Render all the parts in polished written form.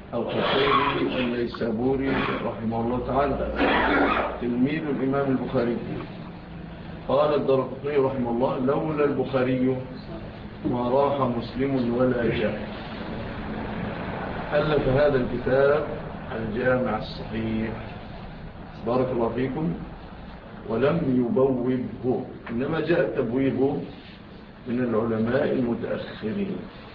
القشيري النيسابوري رحمه الله تعالى، تلميذ الإمام البخاري. قال الدارقطني رحمه الله: لولا البخاري ما راح مسلم ولا جاء. ألف هذا الكتاب الجامع الصحيح بارك الله فيكم، ولم يبوبه، إنما جاء تبويبه من العلماء المتأخرين،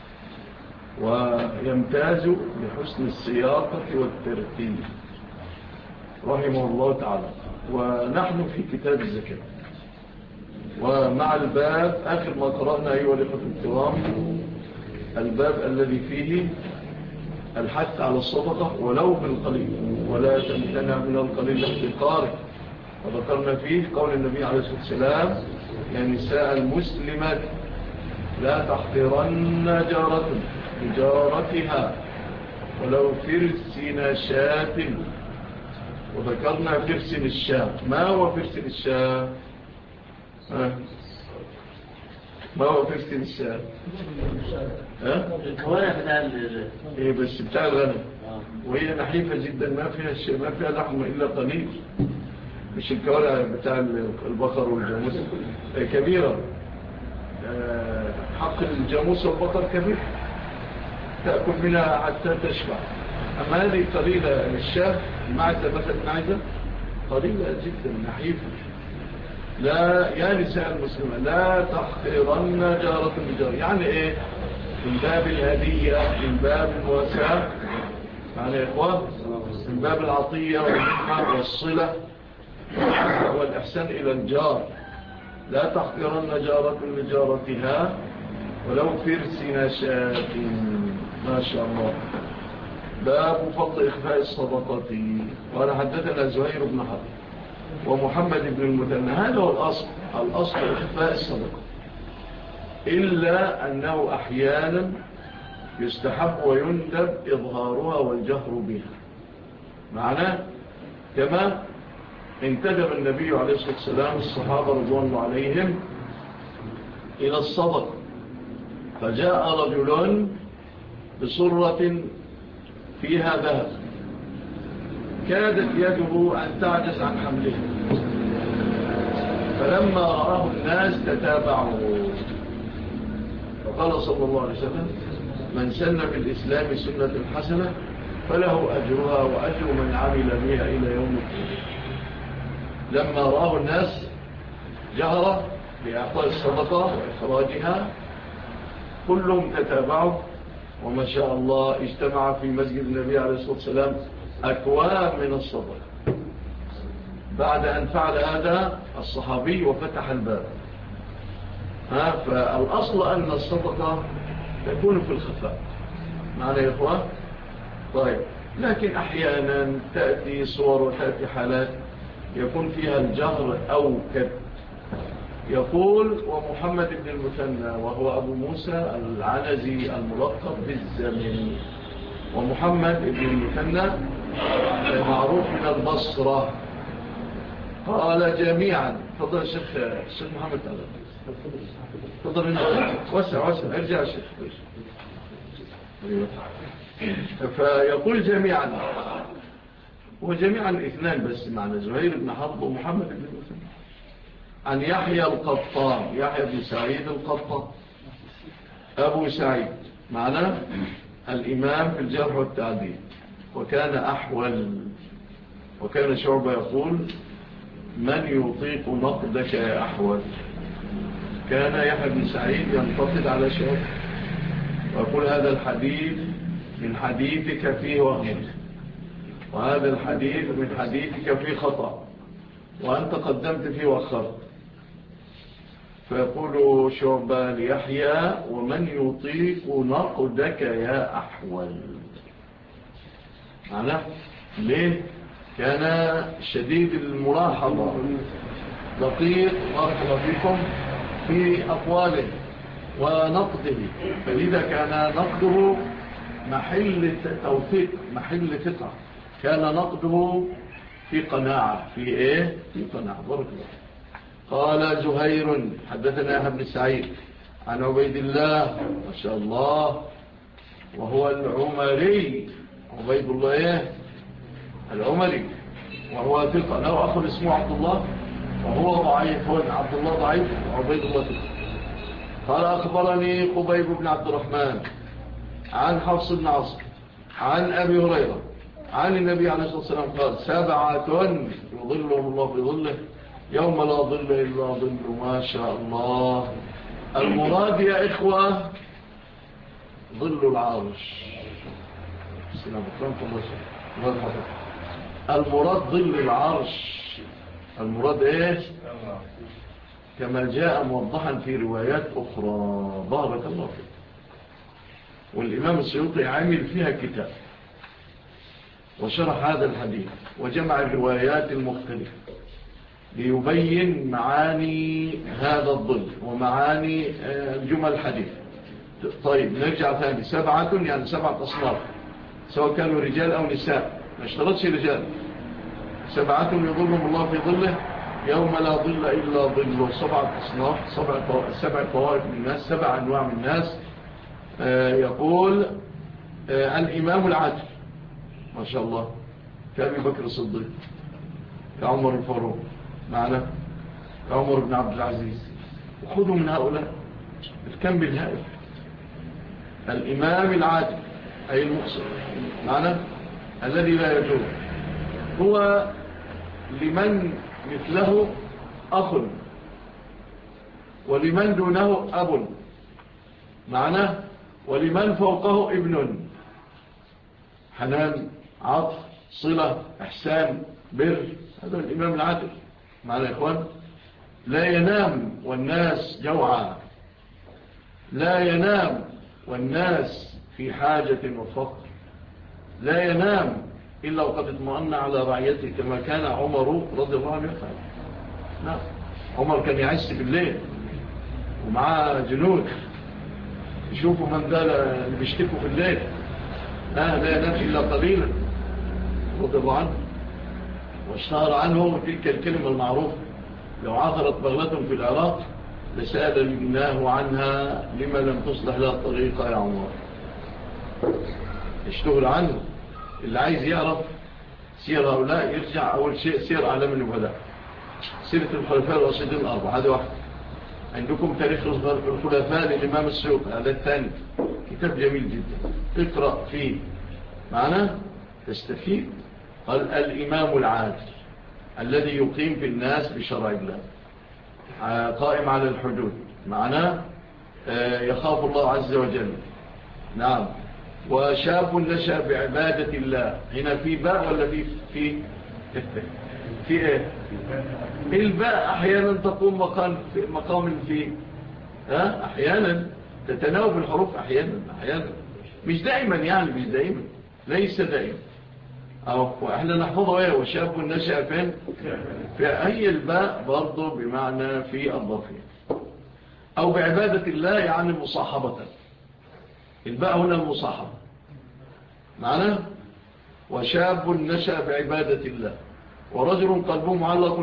ويمتاز بحسن السياقة والترتيب رحمه الله تعالى. ونحن في كتاب الزكاة، ومع الباب آخر ما قرأنا أيها الإخوة الكرام الباب الذي فيه الحث على الصدقة ولو بالقليل، ولا تمتنع من القليل احتقاره. وذكرنا فيه قول النبي عليه الصلاة والسلام: يا نساء المسلمات لا تحقرن جارة بجارتها ولو فرسن شاة. وذكرنا فرسن الشاة. ما هو فرسن الشاة؟ ما هو فرسن الشاة؟ الكوارع بتاع ايه بس بتاع الغنم، وهي نحيفة جدا، ما فيها لحم إلا قليل، مش الكوارع بتاع البقر والجاموس كبيرة. حق الجاموس والبقر كبير، تأكل منها حتى تشبع. أما هذه قليلة للشاه، المعزة مثل المعزة قليلة جدا نحيفة. لا يا نساء المسلمة لا تحقرن جارة بجارة. يعني ايه؟ من باب الهدية، من باب المواساة، يعني إخوان، من باب العطية والنعمة والصلة والإحسان إلى الجار. لا تحقرن جارة لجارتها ولو فرسن شاة. ما شاء الله. باب فضل إخفاء الصدقة. قال حدثنا زهير بن حرب ومحمد بن المثنى. هذا هو الأصل إخفاء الصدقة، إلا أنه أحيانا يستحب ويندب إظهارها والجهر بها. معناه كما انتدب النبي عليه الصلاة والسلام الصحابة رضوان الله عليهم إلى الصدقة، فجاء رجل بصرة فيها ذهب كادت يده أن تعجز عن حمله، فلما رآه الناس تتابعوا، فقال صلى الله عليه وسلم: من سن في الإسلام سنة حسنة فله أجرها وأجر من عمل بها إلى يوم الدين. لما رآه الناس جهر بإعطاء الصدقة وإخراجها كلهم تتابعوا، وما شاء الله اجتمع في مسجد النبي عليه الصلاة والسلام أكوام من الصدقة. بعد أن فعل هذا الصحابي وفتح الباب. فالأصل أن الصدقة تكون في الخفاء. معنى يا إخوان؟ طيب، لكن أحيانا تأتي صور وتأتي حالات يكون فيها الجهر أوكد. يقول: ومحمد بن المثنى وهو أبو موسى العنزي الملقب بالزمن. ومحمد بن المثنى معروف من البصرة. قال جميعا. فضل الشيخ محمد تعالى. فضل هنا وسع ارجع الشيخ. فيقول جميعا، وجميعا اثنان بس معنا، زهير بن حرب ومحمد بن المثنى، عن يحيى القطان، يحيى بن سعيد القطان أبو سعيد، معناه الإمام في الجرح والتعديل، وكان أحول. وكان شعبة يقول: من يطيق نقدك يا أحول. كان يحيى بن سعيد ينتقد على شعبة ويقول: هذا الحديث من حديثك فيه وهم، وهذا الحديث من حديثك فيه خطأ، وأنت قدمت فيه وأخرت. فيقول شعبة ليحيى: ومن يطيق نقدك يا أحول. معناه ليه؟ كان شديد الملاحظة، دقيق بارك الله فيكم في أقواله ونقده، فلذا كان نقده محل توثيق، محل ثقة. كان نقده في قناعة، في إيه؟ في قناعة. بارك الله. قال زهير حدثنا يحيى بن سعيد عن عبيد الله، ما شاء الله، وهو العمري، عبيد الله العمري، وهو ثقة. له أخر اسمه عبد الله وهو ضعيف، عبد الله ضعيف وعبيد الله ثقة. قال أخبرني قبيب بن عبد الرحمن عن حفص بن عاصم عن أبي هريرة عن النبي عليه الصلاة والسلام قال 7 يظلهم الله في ظله يوم لا ظل إلا ظله. ما شاء الله. المراد يا إخوة ظل العرش. السلام عليكم. المراد ظل العرش. المراد إيه؟ كما جاء موضحا في روايات أخرى. بارك الله فيك. والإمام السيوطي عامل فيها كتاب وشرح هذا الحديث وجمع الروايات المختلفة ليبين معاني هذا الظل ومعاني الجمل الحديث. طيب نرجع ثاني. 7 يعني 7 أصناف، سواء كانوا رجال أو نساء، ما اشترطش رجال. 7 يظلهم الله في ظله يوم لا ظل إلا ظله. 7 أصناف، 7 طوائف من الناس، 7 أنواع من الناس. يقول الإمام العادل ما شاء الله كأبي بكر الصديق، كعمر الفاروق معنا، كعمر بن عبد العزيز. وخذوا من هؤلاء الكم بالهائل. الإمام العادل أي المقصر معنا الذي لا يجوز، هو لمن مثله أخ ولمن دونه أب معنا، ولمن فوقه ابن. حنان، عطف، صلة، إحسان، بر. هذا الإمام العادل معنا يا إخوان. لا ينام والناس جوعا، لا ينام والناس في حاجة وفقر، لا ينام إلا وقد اطمأن على رعيته كما كان عمر رضي الله عنه يفعل. نعم، عمر كان يعيش بالليل ومعاه جنود يشوفوا من ده اللي بيشتكوا في الليل، لا ينام إلا قليلا رضي الله عنه. واشتهر عنه تلك الكلمة المعروفة: لو عثرت بغلة في العراق لسألناه عنها لما لم تصلح لها الطريقة يا عمر. اشتهر عنه. اللي عايز يعرف سير هؤلاء يرجع أول شيء سير أعلام النبلاء، سيرة الخلفاء الراشدين الأربعة، هذا واحد. عندكم تاريخ الخلفاء للإمام السيوطي، هذا الثاني، كتاب جميل جدا اقرأ فيه معنا تستفيد. قال الإمام العادل الذي يقيم في الناس بشرع الله، قائم على الحدود معنا، يخاف الله عز وجل. نعم. وشاب نشأ بعبادة الله. هنا في باء ولا في ايه؟ الباء احيانا تقوم مقام في احيانا تتناوب الحروف، احيانا مش دائما، يعني مش دائما، ليس دائما. واحنا نحفظه ايه؟ وشاب نشأ فين؟ في اي الباء برضو بمعنى في الظرفية. او بعبادة الله يعني مصاحبة. الباء هنا المصاحبة معنا. وشاب نشأ بعبادة الله ورجل قلبه معلق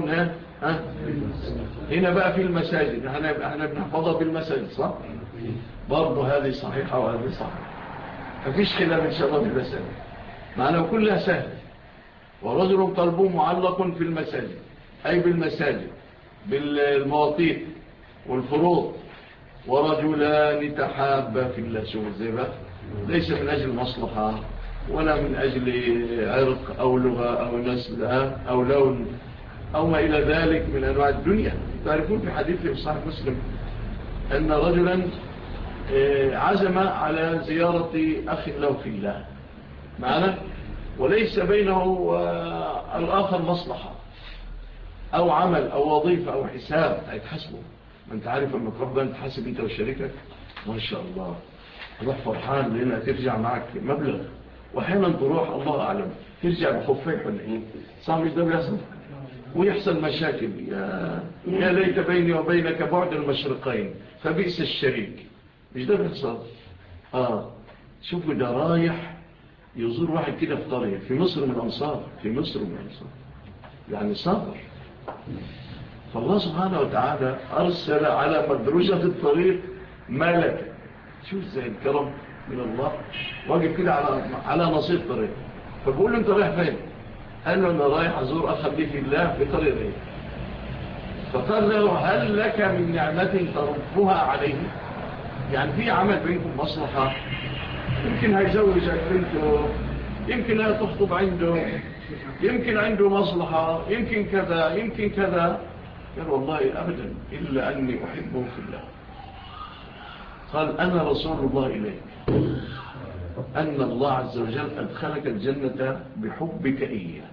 هنا بقى في المساجد. احنا بنحفظها في المساجد صح؟ برضو هذه صحيحة وهذه صحيحة، مفيش خلاف ان شاء الله في المساجد معنا، وكلها سهل. ورجل قلبه معلق في المساجد أي بالمساجد بالمواقيت والفروض. ورجلان تحابا في الله. شوف ازاي بقى، ليس من أجل مصلحة ولا من أجل عرق أو لغة أو نسل أو لون أو ما إلى ذلك من أنواع الدنيا. تعرفون في حديث في صحيح مسلم أن رجلا عزم على زيارة أخ له في الله معنا، وليس بينه والآخر مصلحة أو عمل أو وظيفة أو حساب هيتحسبه. ما أنت عارف أنك ربنا تحسب أنت وشريكك ما شاء الله، روح فرحان لأنها ترجع معك مبلغ، وحينا تروح الله أعلم ترجع بخفيح ولا إيه، صح مش ده بيحصل؟ ويحصل مشاكل. يا ليت بيني وبينك بعد المشرقين فبئس الشريك، مش ده بيحصل؟ شوفوا ده رايح يزور واحد كده في قرية في مصر من الأمصار، يعني صبر. فالله سبحانه وتعالى أرسل على مدرجة الطريق ملكا. شوف زي الكرم، من الله، واقف كده على نصيب طريق. فبقول له انت رايح فين؟ قال له انا رايح ازور اخ لي في الله في طريق ايه. فقال له هل لك من نعمة ترفها عليه؟ يعني في عمل بينكم مصلحة، يمكن هيزوجك بنته، يمكن هتخطب عنده، يمكن عنده مصلحة، يمكن كذا يمكن كذا. قال والله أبدا إلا أني أحبه في الله. قال أنا رسول الله إليك، أن الله عز وجل أدخلك الجنة بحبك إياه.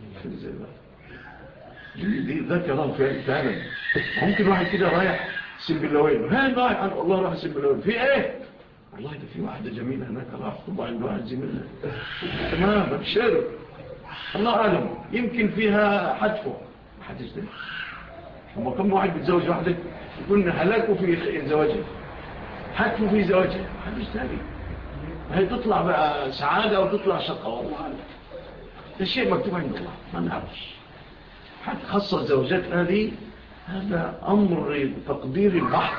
دي ذكرا فعلا. ممكن واحد كده رايح سنبلاوين، هاي رايح عن الله رايح سنبلاوين في ايه؟ والله ده في واحدة جميلة هناك راح طبعا عنده واحد زميلها تمام ابشر، الله أعلم يمكن فيها حدفه محدش ده. هم كم واحد بيتزوج واحدة يكون هلاكه في زواجه، حدفه في زواجه محدش تاني. هي تطلع بقى سعادة وتطلع شقة، والله أعلم ده شيء مكتوب عند الله ما نعرفش. حتى خاصة الزوجات هذا أمر تقدير البحر.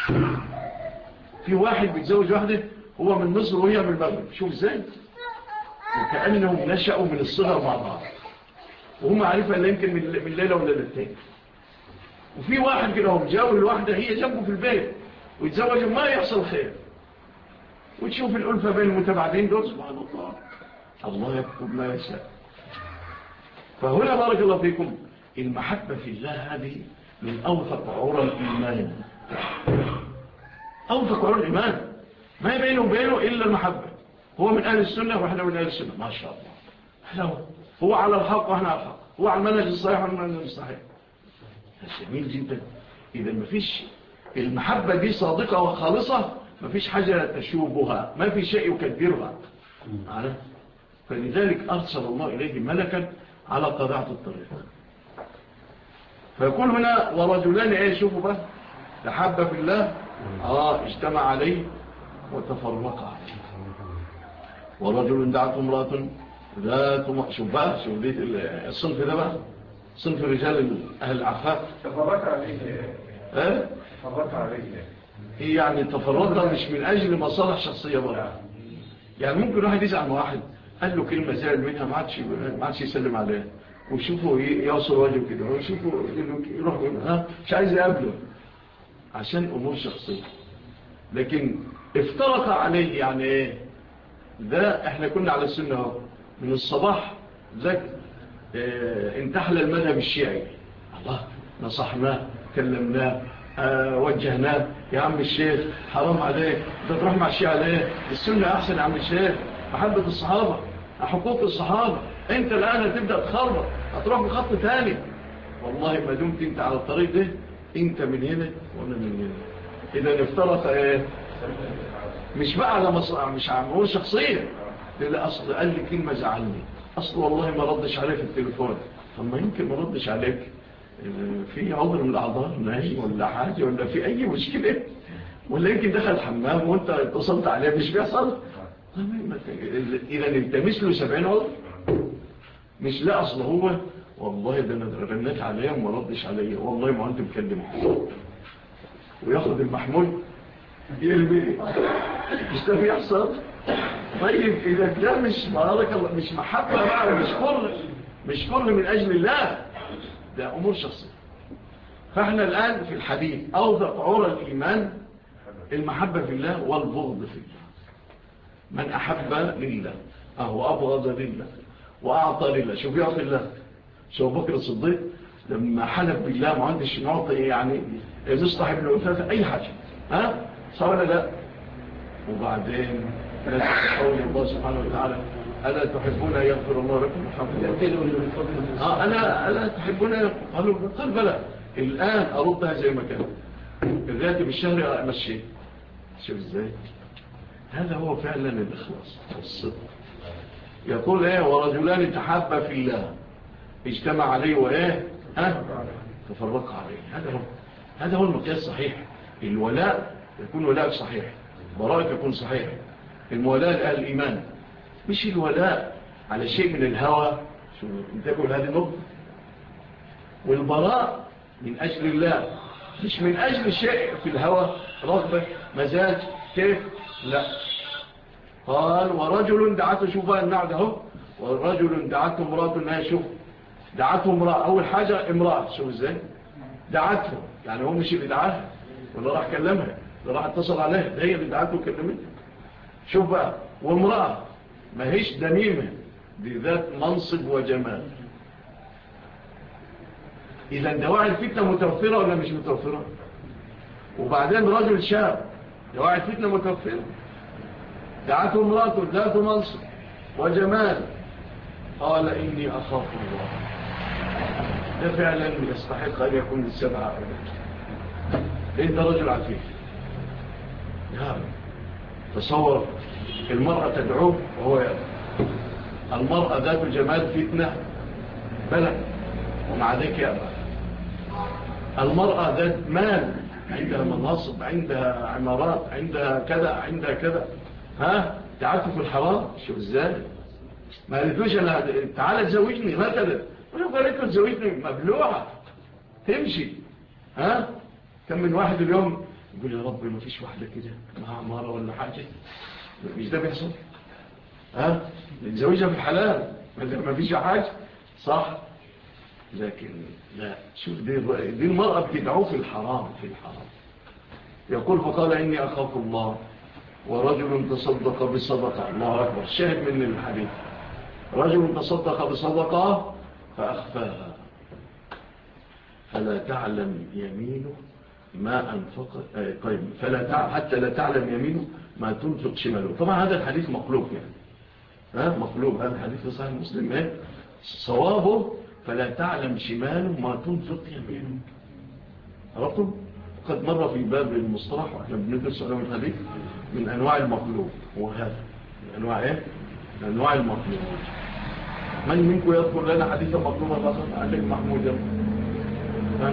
في واحد بيتزوج واحدة هو من مصر وهي من المغرب، شوف ازاي، وكأنهم نشأوا من الصغر مع بعض وهم عارفها اللي يمكن من ليلة ولا ليلتين. وفي واحد كده هم جاوا الواحدة هي جنبه في البيت ويتزوجوا ما يحصل خير، وتشوف الألفة بين المتبعدين دول سبحان الله، الله يكتب ما يشاء. فهنا بارك الله فيكم، المحبة في الله هذه من أوثق عرى الإيمان، أوثق عرى الإيمان، ما بينه وبينه إلا المحبة. هو من أهل السنة وإحنا من أهل السنة ما شاء الله، هو على الحق وإحنا على الحق، هو على المنهج الصحيح وإحنا على المنهج الصحيح. جميل جدا. إذا ما فيش المحبة دي صادقة وخالصة، ما فيش حاجة تشوبها، ما في شيء يكدرها. فلذلك أرسل الله إليه ملكا على قطاعة الطريق. فيقول هنا ورجلان ايه، شوفوا بقى، تحب في الله اجتمع عليه وتفرق عليه. ورجل دعته امرأة ذات شوف بقى، شوف دي الصنف ده بقى، صنف رجال أهل العفاف. تفرق عليه ايه تفرق عليه هي يعني تفرق مش من أجل مصالح شخصية بقى. يعني ممكن واحد يزعل واحد قال له كلمة زعل منها ما عادش يسلم عليها، وشوفوا يوصل وجهه كده، وشوفوا يروح مش عايز يقابله عشان أمور شخصية. لكن افترق عليه يعني ايه ده؟ احنا كنا على السنة من الصباح ذاك انتحل المذهب الشيعي، الله نصحناه كلمناه وجهناه، يا عم الشيخ حرام عليك ده تروح مع الشيعة ليه؟ السنة أحسن يا عم الشيخ، محبة الصحابة، حقوق الصحابة. انت الآن هتبدأ تخربط، هتروح بخط تاني. والله ما دمت انت على الطريق ده، انت من هنا وانا من هنا. اذا افترق ايه؟ مش بقى على مش عمور شخصية، لا اصل قال لي كلمة زعلني، اصل والله ما ردش عليك في التليفون. طب ما يمكن ما ردش عليك في عذر من الاعذار، نايم ولا حاجة ولا في اي مشكلة، ولا يمكن دخل الحمام وانت اتصلت عليه مش بيحصل. اذا التمس له 70 عذر، مش لا اصل هو والله ده انا رنيت عليه وما ردش عليا، والله ما انت مكلمه، وياخد المحمول يرمي، مش ده بيحصل. طيب اذا ده مش بارك الله، مش محبه بقى، مش كل من اجل الله، ده امور شخصيه. فاحنا الان في الحديث اوثق عرى الايمان المحبه في الله والبغض في الله. من احب لله وابغض لله واعطى لله. شوف يعطي الله، شوف بكر الصديق لما حلف بالله ما عندش نعطي يعني نصطح ابن أنفاث أي حاجة، صار ولا لا؟ وبعدين قول الله سبحانه وتعالى ألا تحبون أن يغفر الله لكم؟ ألا تحبون قال بلى. الآن أردها زي ما كان الراتب الشهري أمشي. شوف إزاي هذا هو فعلا الإخلاص والصدق. يقول ايه ورجلان تحابا في الله اجتمع عليه وايه تفرق عليه. هذا هو المقياس الصحيح. الولاء يكون ولاء صحيح، براءك يكون صحيح. المولاء لأهل الإيمان، مش الولاء على شيء من الهوى. شو تقول هذه النقطة؟ والبراء من أجل الله، مش من أجل شيء في الهوى، رغبة مزاج كيف، لا قال ورجل دعته، شوف بقى النعد اهو، ورجل دعته امرأة انها، شوف دعته امرأة، اول حاجة امرأة، شوف ازاي دعته، يعني هو مش اللي دعاها ولا راح كلمها ولا راح اتصل عليها، ده هي اللي دعته وكلمتها. شوف بقى، وامرأة ما هيش دميمة، دي ذات منصب وجمال. إذا دواعي الفتنة متوفرة ولا مش متوفرة؟ وبعدين رجل شاب، دواعي الفتنة متوفرة، دعته امرأة ذات منصب وجمال، قال إني أخاف الله. ده فعلا يستحق أن يكون السبعة أنت رجل عفيف. يعني تصور المرأة تدعوه وهو يأبى، المرأة ذات جمال فتنة بلد ومع ذلك يأبى، المرأة ذات مال، عندها مناصب، عندها عمارات، عندها كذا، عندها كذا، ها تعرفوا في الحرام. شو ازاي ما قالتوش انا تعالى تزوجني مثلا، ولو قالت له تزوجني مبلوعة تمشي. ها كم من واحد اليوم يقول يا رب ما فيش واحدة كده معها عمارة ولا حاجة، مش ده بيحصل؟ ها نتزوجها في الحلال ما فيش حاجة، صح؟ لكن لا، شوف دي المرأة بتدعوه في الحرام، في الحرام. يقول فقال إني أخاف الله، ورجل تصدق بصدقة، الله أكبر، شاهد من الحديث، رجل تصدق بصدقة فأخفاها فلا تعلم يمينه ما أنفق، طيب حتى لا تعلم يمينه ما تنفق شماله. طبعا هذا الحديث مقلوب يعني، مقلوب، هذا الحديث في صحيح مسلم، صوابه فلا تعلم شماله ما تنفق يمينه. عرفتم؟ قد مر في باب المصطلح واحنا بندرس علوم الحديث من انواع المقلوب، وهذا من انواع ايه؟ من انواع المقلوب. من منكم يذكر لنا حديثا مقلوبا اخر؟ عندك محمود يلا.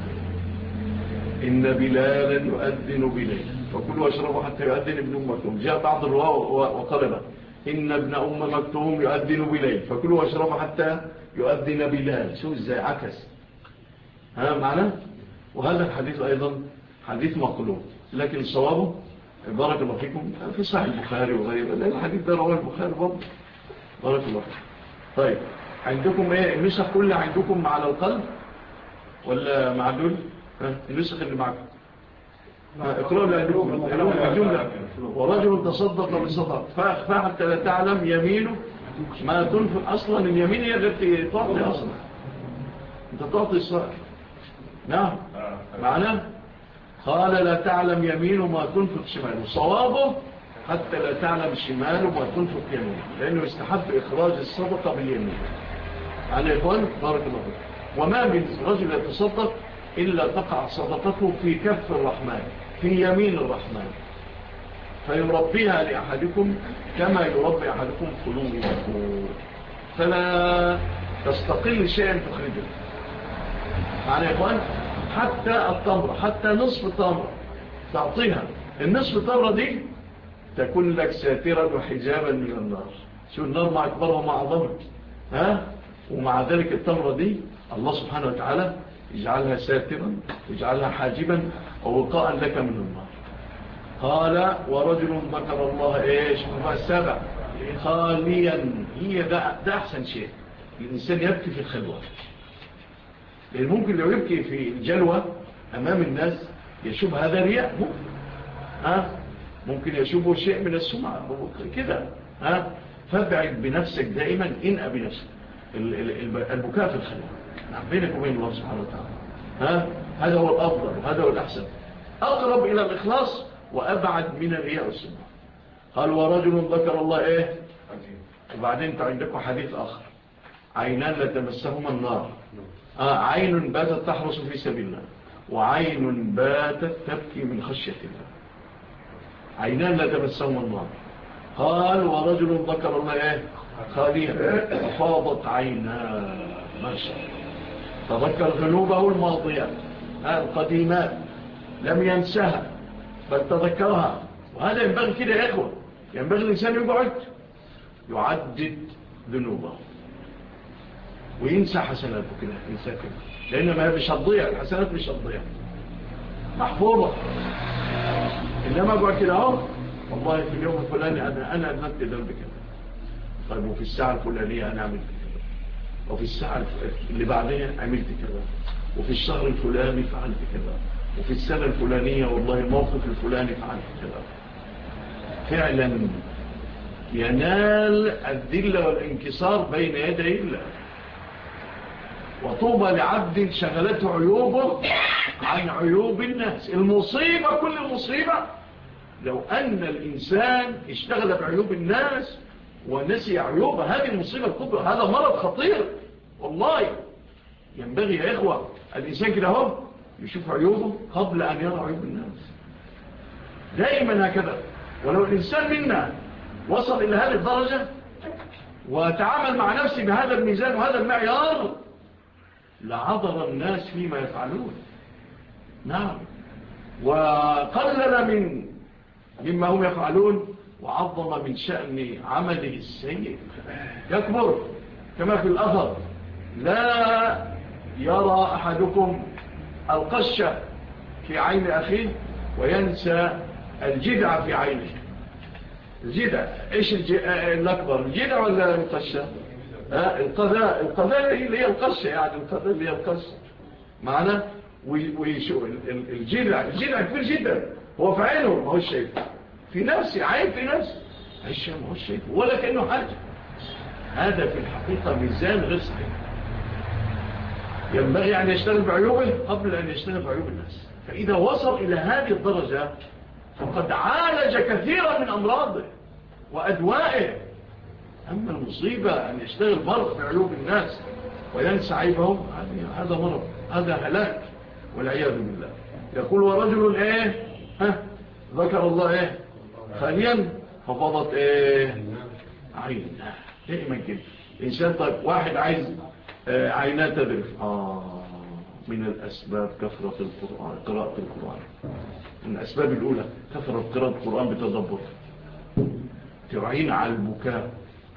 إن بلالا يؤذن بليل فكلوا واشربوا حتى يؤذن ابن أم مكتوم. جاء بعض الرواة وقال له إن ابن أم مكتوم يؤذن بليل فكلوا واشربوا حتى يؤذن بلال. شو ازاي عكس معنا؟ وهذا الحديث أيضا حديث مقلوب، لكن صوابه بارك الله فيكم في صحيح البخاري وغيره، لأن الحديث ده رواه البخاري برضه. بارك الله فيكم. طيب عندكم ايه النسخ كلها عندكم على القلب ولا مع دول؟ النسخ اللي معكم اقرأوا اللي عندكم الجملة. ورجل تصدق بصدق فأخفى حتى لا تعلم يمينه ما تنفق. أصلا اليمين هي التي تعطي، أصلا أنت تعطي الصائر. نعم معناه قال لا تعلم يمينه ما تنفق شماله، صوابه حتى لا تعلم شماله ما تنفق يمينه، لأنه يستحب إخراج الصدقة باليمين. يعني يا إخوان بارك الله فيكم، وما من رجل يتصدق إلا تقع صدقته في كف الرحمن، في يمين الرحمن، فيربيها لأحدكم كما يربي أحدكم قلوبه، فلا تستقل شيئا تخرجه. معنى يا إخوان حتى التمرة، حتى نصف التمرة تعطيها، النصف التمرة دي تكون لك ساترا وحجابا من النار. شو النار مع أكبرها ومع عظمها، ومع ذلك التمرة دي الله سبحانه وتعالى يجعلها ساترا ويجعلها حاجبا ووقاء لك من النار. قال ورجل ذكر الله ايش السابع خاليا، هي ده احسن شيء الانسان يبكي في الخلوة، لان ممكن لو يبكي في الجلوة امام الناس يشوب هذا رياء، ممكن يشوبه شيء من السمعة كده، فابعد بنفسك دائما، انأ بنفسك البكاء في الخلوة بينك وبين الله سبحانه وتعالى، هذا هو الأفضل وهذا هو الأحسن، أقرب إلى الإخلاص وأبعد من الرياء والسمعة. قال ورجل ذكر الله ايه، وبعدين انت عندكم حديث آخر، عينان لا تمسهما النار، عين باتت تحرس في سبيل الله وعين باتت تبكي من خشية الله، عينان لا تمسهما النار. قال ورجل ذكر الله ايه خاليا ففاضت عيناه، ما شاء الله، تذكر ذنوبه الماضية القديمات لم ينسها بل تذكرها. وهذا ينبغي كده يا إخوة، ينبغي الإنسان يقعد يعدد ذنوبه وينسى حسناته كده، ينسى كده، لأن ما مش هتضيع الحسنات، مش هتضيع محفوظة. إنما أقعد كده اهو والله في اليوم الفلاني أنا أذنبت ذنب كذا. طيب وفي الساعة الفلانية أنا عملت كذا، وفي الساعة اللي بعدها عملت كذا، وفي الشهر الفلاني فعلت كذا، وفي السنة الفلانية والله الموقف الفلاني فعلت كذا. فعلا ينال الذل والانكسار بين يدي الله. وطوبى لعبد شغلته عيوبه عن عيوب الناس. المصيبة كل المصيبة لو أن الإنسان اشتغل بعيوب الناس ونسي عيوبه، هذه المصيبة الكبرى، هذا مرض خطير والله. ينبغي يا إخوة الإنسان كده هم يشوف عيوبه قبل أن يرى عيوب الناس، دائما هكذا. ولو الإنسان منا وصل إلى هذه الدرجة وتعامل مع نفسه بهذا الميزان وهذا المعيار لعذر الناس فيما يفعلون. نعم. وقلل مما هم يفعلون وعظم من شأن عمله السيء. يكبر كما في الأثر: لا يرى أحدكم القشة في عين أخيه وينسى الجدع في عينه. الجدع إيش الأكبر، الجدع ولا القشة؟ القذاء اللي هي القشة، يعني القذاء اللي هي القشة معنا. الجدع كبير جدا، هو في عينه ما هو الشيء، في نفسه عين، في نفسه عيشه ما هو الشيء ولا كأنه حاجة. هذا في الحقيقة ميزان غير صحيح. ينبغي أن يشتغل بعيوبه قبل أن يشتغل بعيوب الناس. فإذا وصل إلى هذه الدرجة فقد عالج كثيرا من أمراضه وأدوائه. أما المصيبة أن يشتغل مرض بعيوب الناس وينسى عيبهم، هذا مرض، هذا هلاك والعياذ بالله. يقول: ورجل ذكر الله خاليا ففضت عينه. دائما كده الإنسان. طيب واحد عايز عينات تدرف، من الأسباب كثرة القرآن، قراءة القرآن. من الأسباب الأولى كثرة قراءة القرآن بتدبر، تعين على البكاء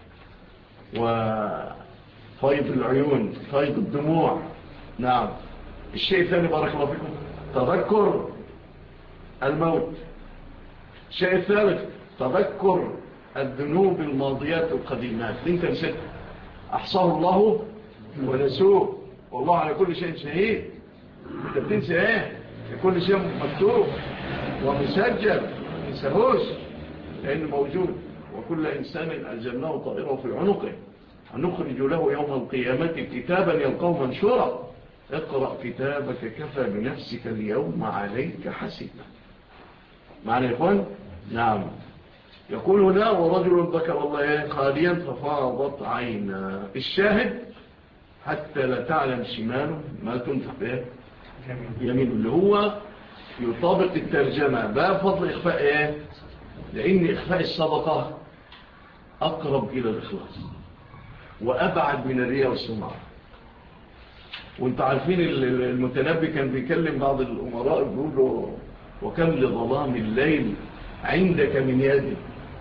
وفيض العيون، فيض الدموع. نعم. الشيء الثاني بارك الله فيكم تذكر الموت. الشيء الثالث تذكر الذنوب الماضيات القديمات. انت نسيت، أحصاه الله ونسوه والله على كل شيء شهيد. انت بتنسى ايه؟ كل شيء مكتوب ومسجل، ما تنساهوش لأنه موجود. وكل إنسان ألزمناه طائره في عنقه ونخرج له يوم القيامة كتابا يلقاه منشورا اقرأ كتابك كفى بنفسك اليوم عليك حسيبا. معنى يا إخوان؟ نعم. يقول هنا: ورجل ذكر الله خاليا ففاضت عينا. الشاهد: حتى لا تعلم شماله ما تنفق به يمين، اللي هو يطابق الترجمة باب فضل إخفاء لأن إخفاء الصدقة أقرب إلى الإخلاص وأبعد من الرياء والسمعة. وانت عارفين المتنبي كان بيكلم بعض الأمراء بيقول له: وكم لظلام الليل عندك من يد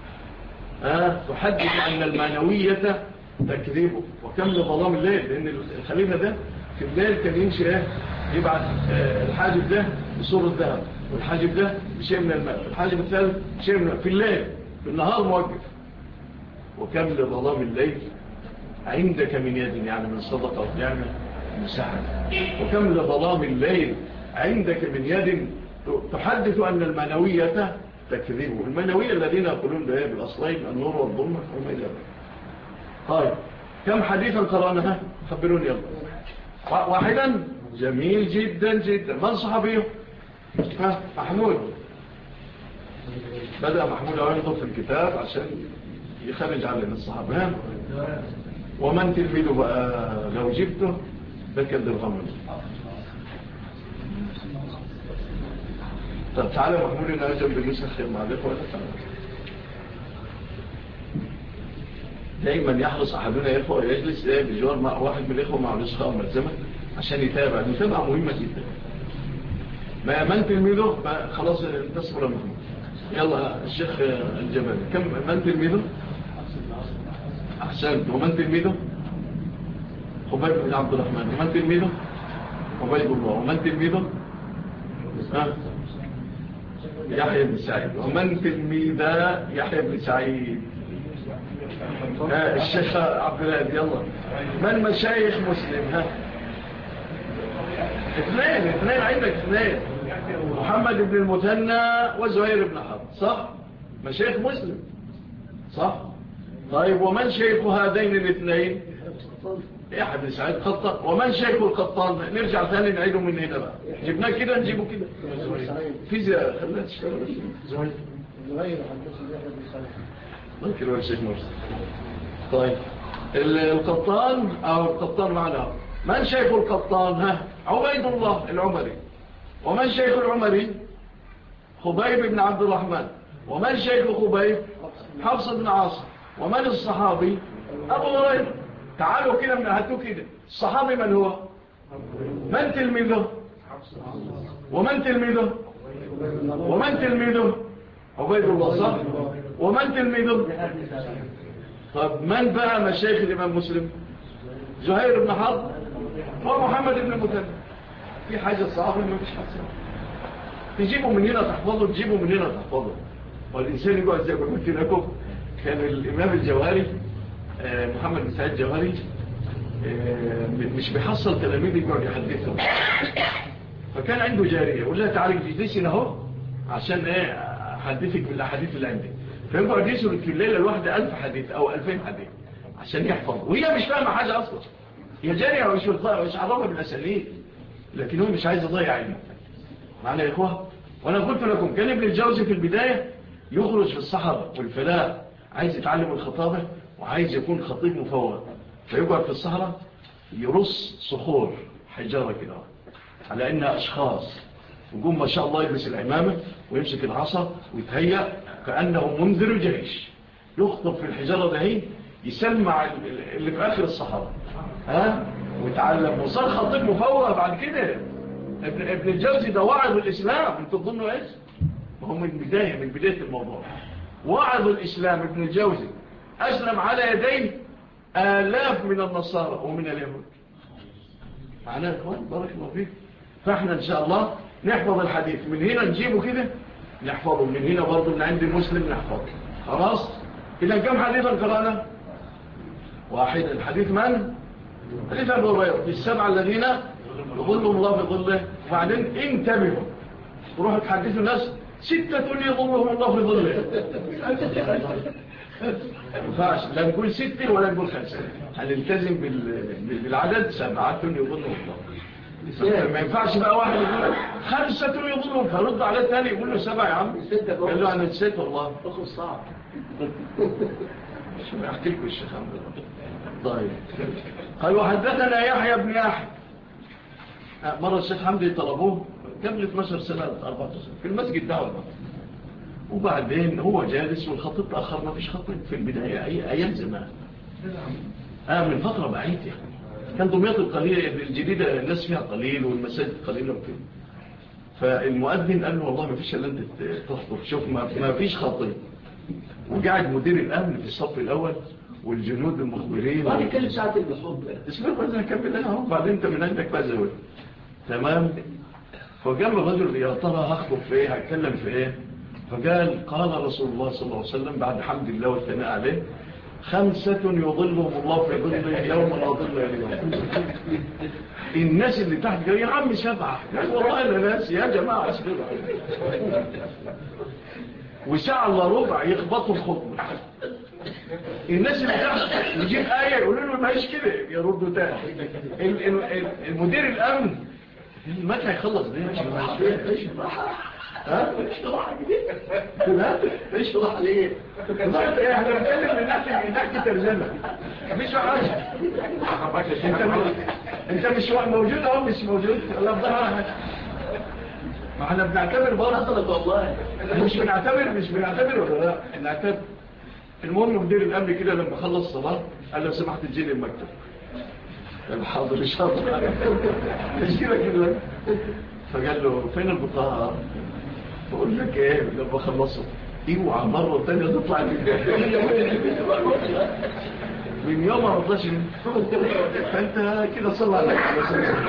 تحدث أن المعنوية تكذيبه. وكم لظلام الليل، لأن الخليفة ده في الليل كان يمشي يبعث الحاجب ده بصورة ذهب، والحاجب ده بشيء من الماء، والحاجب الثالث بشيء من الماء، في الليل، في النهار موقف. وكم لظلام الليل عندك من يد، يعني من صدقة ونعمة مساعدة. وكم لظلام الليل عندك من يد تحدث أن المعنوية تكذبه. المعنوية الذين يقولون ده بالأصلين النور والظلمة وما إلى ذلك. طيب كم حديثا قرأناها؟ خبروني يلا. واحدا. جميل جدا جدا. من صحابيه؟ محمود. بدأ محمود ينظر في الكتاب عشان يخرج علينا الصحابة. ومن تلميذه بقى لو جبته ده كد الغمر. طب تعالى محمود نأجل بالنسخ مع الإخوة. دائما يحرص أحدنا يجلس بجوار مع واحد من الإخوة مع نسخة أو ملزمة عشان يتابع. المتابعة مهمة جدا. ما من تلميذه خلاص انتصر محمود. يلا الشيخ الجبل. كم من تلميذه؟ أحسنت. ومن تلميذه؟ خبيب بن عبد الرحمن. ومن تلميذه؟ خبيب الله. ومن تلميذه؟ يحيى بن سعيد. ومن تلميذ يحيى بن سعيد؟ الشيخ عبد الله. يلا من مشايخ مسلم؟ ها اثنين عندك اثنين، محمد بن المثنى وزهير بن حرب، صح؟ مشايخ مسلم، صح؟ طيب ومن شيخ هذين الاثنين؟ يحيى بن سعيد قطان. ومن شيخ القطان؟ نرجع ثاني نعيده من هنا بقى، جبناه كده نجيبه كده. فيزياء خلينا تشتغل. زهير ممكن هو الشيخ مرسل. طيب القطان او القطان معنا. من شيخ القطان؟ ها عبيد الله العمري. ومن شيخ العمري؟ خبيب بن عبد الرحمن. ومن شيخ خبيب؟ حفص بن عاصم. ومن الصحابي؟ أبو هريرة. تعالوا كده من هاتوا كده، الصحابي من هو؟ من تلميذه؟ ومن تلميذه؟ ومن تلميذه؟ عبيد الله، صح؟ ومن تلميذه؟ طب من بقى مشايخ الإمام مسلم؟ زهير بن حرب ومحمد بن المثنى. في حاجة صعبة ما فيش حاجة، تجيبوا من هنا تحفظوا، تجيبوا من هنا تحفظوا. والإنسان يقعد زي ما قلت لكم. كان الإمام الجوهري محمد بن سعيد الجوهري مش بيحصل تلاميذ يقعد يحدثهم، فكان عنده جارية يقول لها تعالي جلسي اهو عشان احدثك بالاحاديث اللي عندي. فيقعد يسرد في الليله الواحده 1000 حديث او 2000 حديث عشان يحفظ، وهي مش فاهمه حاجه اصلا. هي جارية مش عرفها بالاساليب، لكن هو مش عايز يضيع علمه. معنا يا اخوه؟ وانا قلت لكم كان ابن الجوزي في البدايه يخرج في الصحراء والفلاح، عايز يتعلم الخطابه وعايز يكون خطيب مفوض، فيقعد في الصحراء يرص صخور حجاره كده على انها اشخاص، ويقوم ما شاء الله يلبس العمامه ويمسك العصا ويتهيأ كانه منذر جيش، يخطب في الحجاره ده، يسمع اللي في اخر الصحراء ويتعلم وصار خطيب مفوض بعد كده. ابن الجوزي ده واعظ الاسلام، انتوا تظنوا ايش؟ ما هو من بدايه الموضوع واعظ الاسلام. ابن الجوزي اسلم على يديه آلاف من النصارى ومن اليهود. معناه يا اخوان بارك الله فيك. فاحنا ان شاء الله نحفظ الحديث من هنا، نجيبه كده نحفظه من هنا، برضه من عند مسلم نحفظه. خلاص اذا كم حديثا قرانا؟ واحد. الحديث من؟ حديث ابو هريره في السبعه الذين يظلهم الله في ظله. وبعدين انتبهوا تروحوا تحدثوا الناس 6 يظلهم الله في ظله. ما ينفعش لا نقول 6 ولا نقول 5، هنلتزم بالعدد. 7 يظلهم الله. ما ينفعش بقى واحد يقول 5 يظلهم فرد عليه الثاني يقول له 7 يا عم، قال له انا نسيت والله اخو صعب. مش احكي لكم الشيخ عبد الله. طيب قال وحدثنا يحيى بن يحيى. مرة الشيخ حمدي طلبوه قبل 12 سنة 14 سنة في المسجد دعوة، وبعدين هو جالس والخطيب تأخر، ما فيش خطيب في البداية أيام زمان من فترة بعيد يعني. كان دمياط القليلة الجديدة الناس فيها قليل والمساجد قليلة وكده، فالمؤذن قال له والله ما فيش إلا أنت تخطب، شوف ما فيش خطيب. وقاعد مدير الأمن في الصف الأول والجنود المخبرين بعد كل ساعة بالحب اسمه بس نكمل لها وبعدين انت من عندك بقى زود. تمام. فقال الرجل يا ترى هخطب في ايه، هتكلم في ايه؟ فقال قال رسول الله صلى الله عليه وسلم بعد حمد الله والثناء عليه 5 يظلهم الله في ظله يوم لا ظل الا ظله. الناس اللي تحت قالوا يا عم 7. قال والله انا ناس يا جماعه اصبروا. وساعة الا ربع يخبطوا الخطبه. الناس اللي تحت يجيب آية يقولوا له ما هيش كده يردوا تاني. المدير الأمن متى هيخلص ده؟ اشرح ليه؟ احنا بنتكلم من ناحية ترجمة مفيش حاجة. انت مش موجود اهو، مش موجود الله بضحك. ما احنا بنعتبر برضه والله مش بنعتبر ولا لا نعتبر. المهم مدير الأمن كده لما خلص الصلاة قال له سمحت تجيني المكتب. قال حاضر شاطر تجيلك المكتب. فقال له فين البطاقة؟ بقول لك ايه لما خلصوا اوعى مرة تانية تطلع من يوم ما رضاش فانت كده صلى عليك على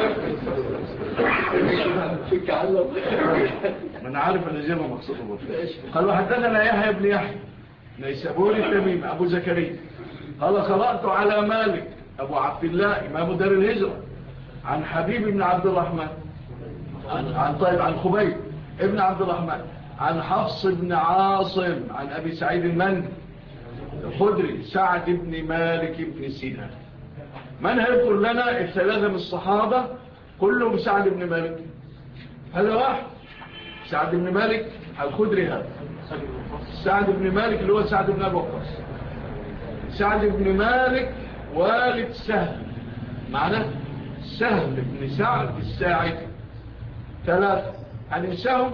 فيك علم. ما انا عارف ان جيبه مقصوده. قال وحدثنا يحيى بن يحيى نيسابوري التميمي ابو زكريا قال قرأت على مالك ابو عبد الله امام دار الهجرة عن حبيب بن عبد الرحمن عن خبيب ابن عبد الرحمن عن حفص بن عاصم عن ابي سعيد المني الخدري سعد بن مالك بن سينان. من هيذكر لنا الثلاثة من الصحابة كلهم سعد بن مالك؟ هذا واحد سعد بن مالك الخدري، هذا سعد بن مالك اللي هو سعد بن أبي وقاص. سعد بن مالك والد سهل، معناه سهل بن سعد الساعدي. ثلاثة هننساهم،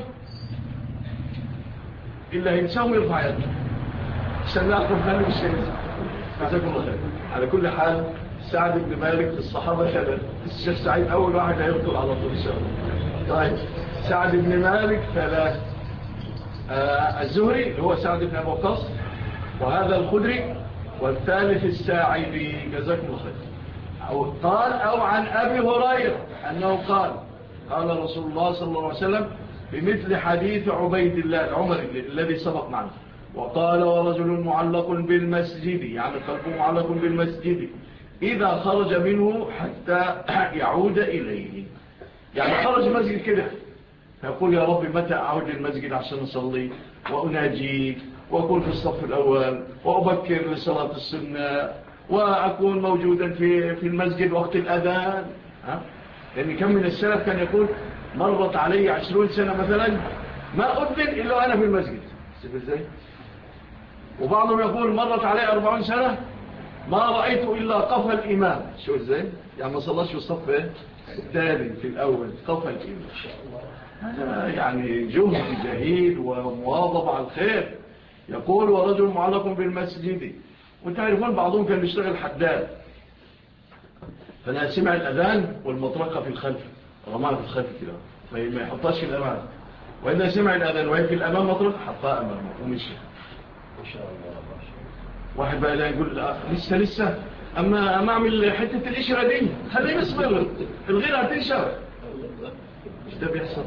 إلا هينساهم يرفع يده عشان نعرف خلي الشيء. جزاكم الله خير. على كل حال سعد بن مالك الصحابة ثلاثة، الشيخ سعيد أول واحد هيذكر على طول إن شاء الله. طيب سعد بن مالك ثلاثة، الزهري اللي هو سعد بن أبي وقاص، وهذا الخدري، والثالث الساعدي. جزاكم الله خير. قال أو عن أبي هريرة أنه قال رسول الله صلى الله عليه وسلم بمثل حديث عبيد الله العمري الذي سبق معنا. وقال ورجل معلق بالمسجد، يعني قلبه معلق بالمسجد إذا خرج منه حتى يعود إليه. يعني خرج مسجد كده فيقول يا رب متى أعود للمسجد عشان أصلي وأناجيك وأكون في الصف الأول وأبكر لصلاة السنة وأكون موجودا في المسجد وقت الأذان. لأن كم من السلف كان يقول مرت علي 20 سنة مثلا ما أذن إلا أنا في المسجد. شوف إزاي. وبعضهم يقول مرت علي 40 سنة ما رأيت إلا قفى الإمام. شو إزاي. يعني ما صلاش في الصف الثاني في الأول قفى الإمام. هذا يعني جهد جهيد ومواظب على الخير. يقول ورجل معلق بالمسجد. وتعرفون بعضهم كان يشتغل حداد، فلا سمع الأذان والمطرقة في الخلف رماها في الخلف كده فما يحطهاش في الأمام، وإذا سمع الأذان وهي في الأمام مطرقة حطها أمامه ومشي. ما شاء الله. واحد بقى لا يقول لسه أما أعمل حتة الإشرة دي خليه يصبر الغير هتنشر. مش ده بيحصل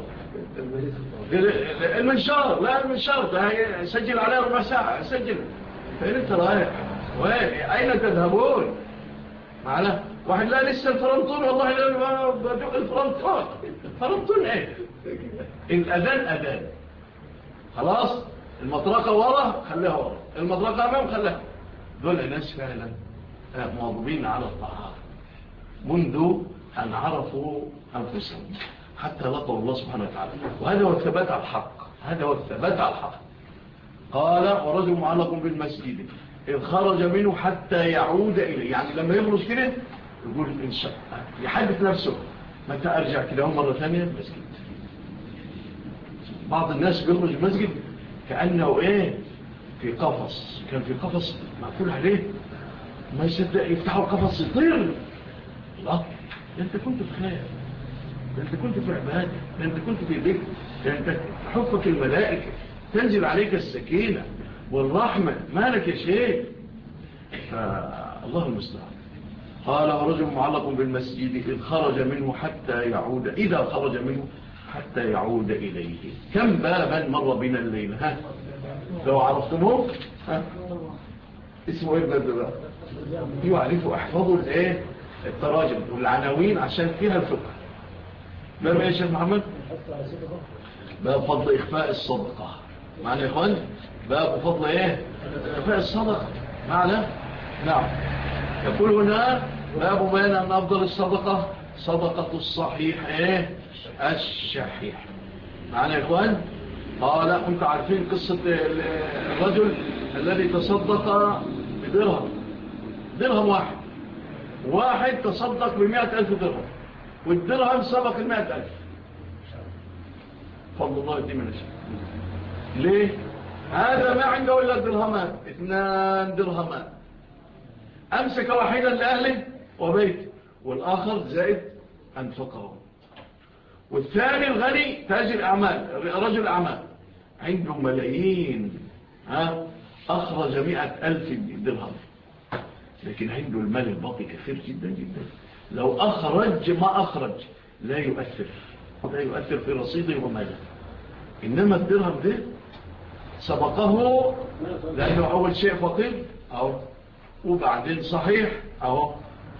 المنشار. لا المنشار ده سجل عليه 4 ساعة سجل. فإن انت رايح أين تذهبون معنا؟ واحد لا لسه الفرنطون والله لا بدوق الفرنطون ايه. الأذان أذان خلاص. المطرقة ورا خليها ورا، المطرقة أمام خليها. دول ناس فعلا مواظبين على الطاعات منذ أن عرفوا أنفسهم حتى لقوا الله سبحانه وتعالى. وهذا هو الثبات على الحق. هذا هو الثبات على الحق. قال ورجل معلق بالمسجد إذ خرج منه حتى يعود إليه. يعني لما يخرج كده يقول إن شاء الله يحدث نفسه متى أرجع كده مرة ثانية المسجد. بعض الناس بيخرج المسجد كأنه إيه في قفص، كان في قفص مقفول عليه ما يصدق يفتحوا القفص يطير. لا أنت كنت في خير، أنت كنت في عبادة، أنت كنت في ذكر، أنت حفك الملائكة تنزل عليك السكينة والرحمة. مالك يا شيخ. فالله المستعان. قال ورجل معلق بالمسجد إذ خرج منه حتى يعود، إذا خرج منه حتى يعود إليه. كم بابا مر بنا الليل؟ ها لو عرفتموه اسمه ايه الباب ده بقى؟ يعرفوا احفظوا الايه التراجم والعناوين عشان فيها الفقه. باب ايه يا شيخ محمد؟ باب فضل إخفاء الصدقة. معنى يا إخوان باب فضل إيه؟ إخفاء الصدقة. معنى نعم. يقول هنا باب بيان أن أفضل الصدقة صدقة الصحيح إيه؟ الشحيح. معنى يا إخوان قال أنتم عارفين قصة الرجل الذي تصدق بدرهم، درهم واحد تصدق ب100,000 درهم، والدرهم سبق 100,000. فضل الله دي من الشيء. ليه؟ هذا ما عنده إلا درهمان، 2 درهمان، أمسك واحدا لأهله وبيته والآخر زائد أنفقه. والثاني الغني تاجر أعمال، رجل أعمال عنده ملايين، أخرج 100,000 درهم لكن عنده المال الباقي كثير جدا جدا، لو أخرج ما أخرج لا يؤثر في رصيده وماله. إنما الدرهم ده سبقه لأنه أول شيء فقير أو وبعدين صحيح أو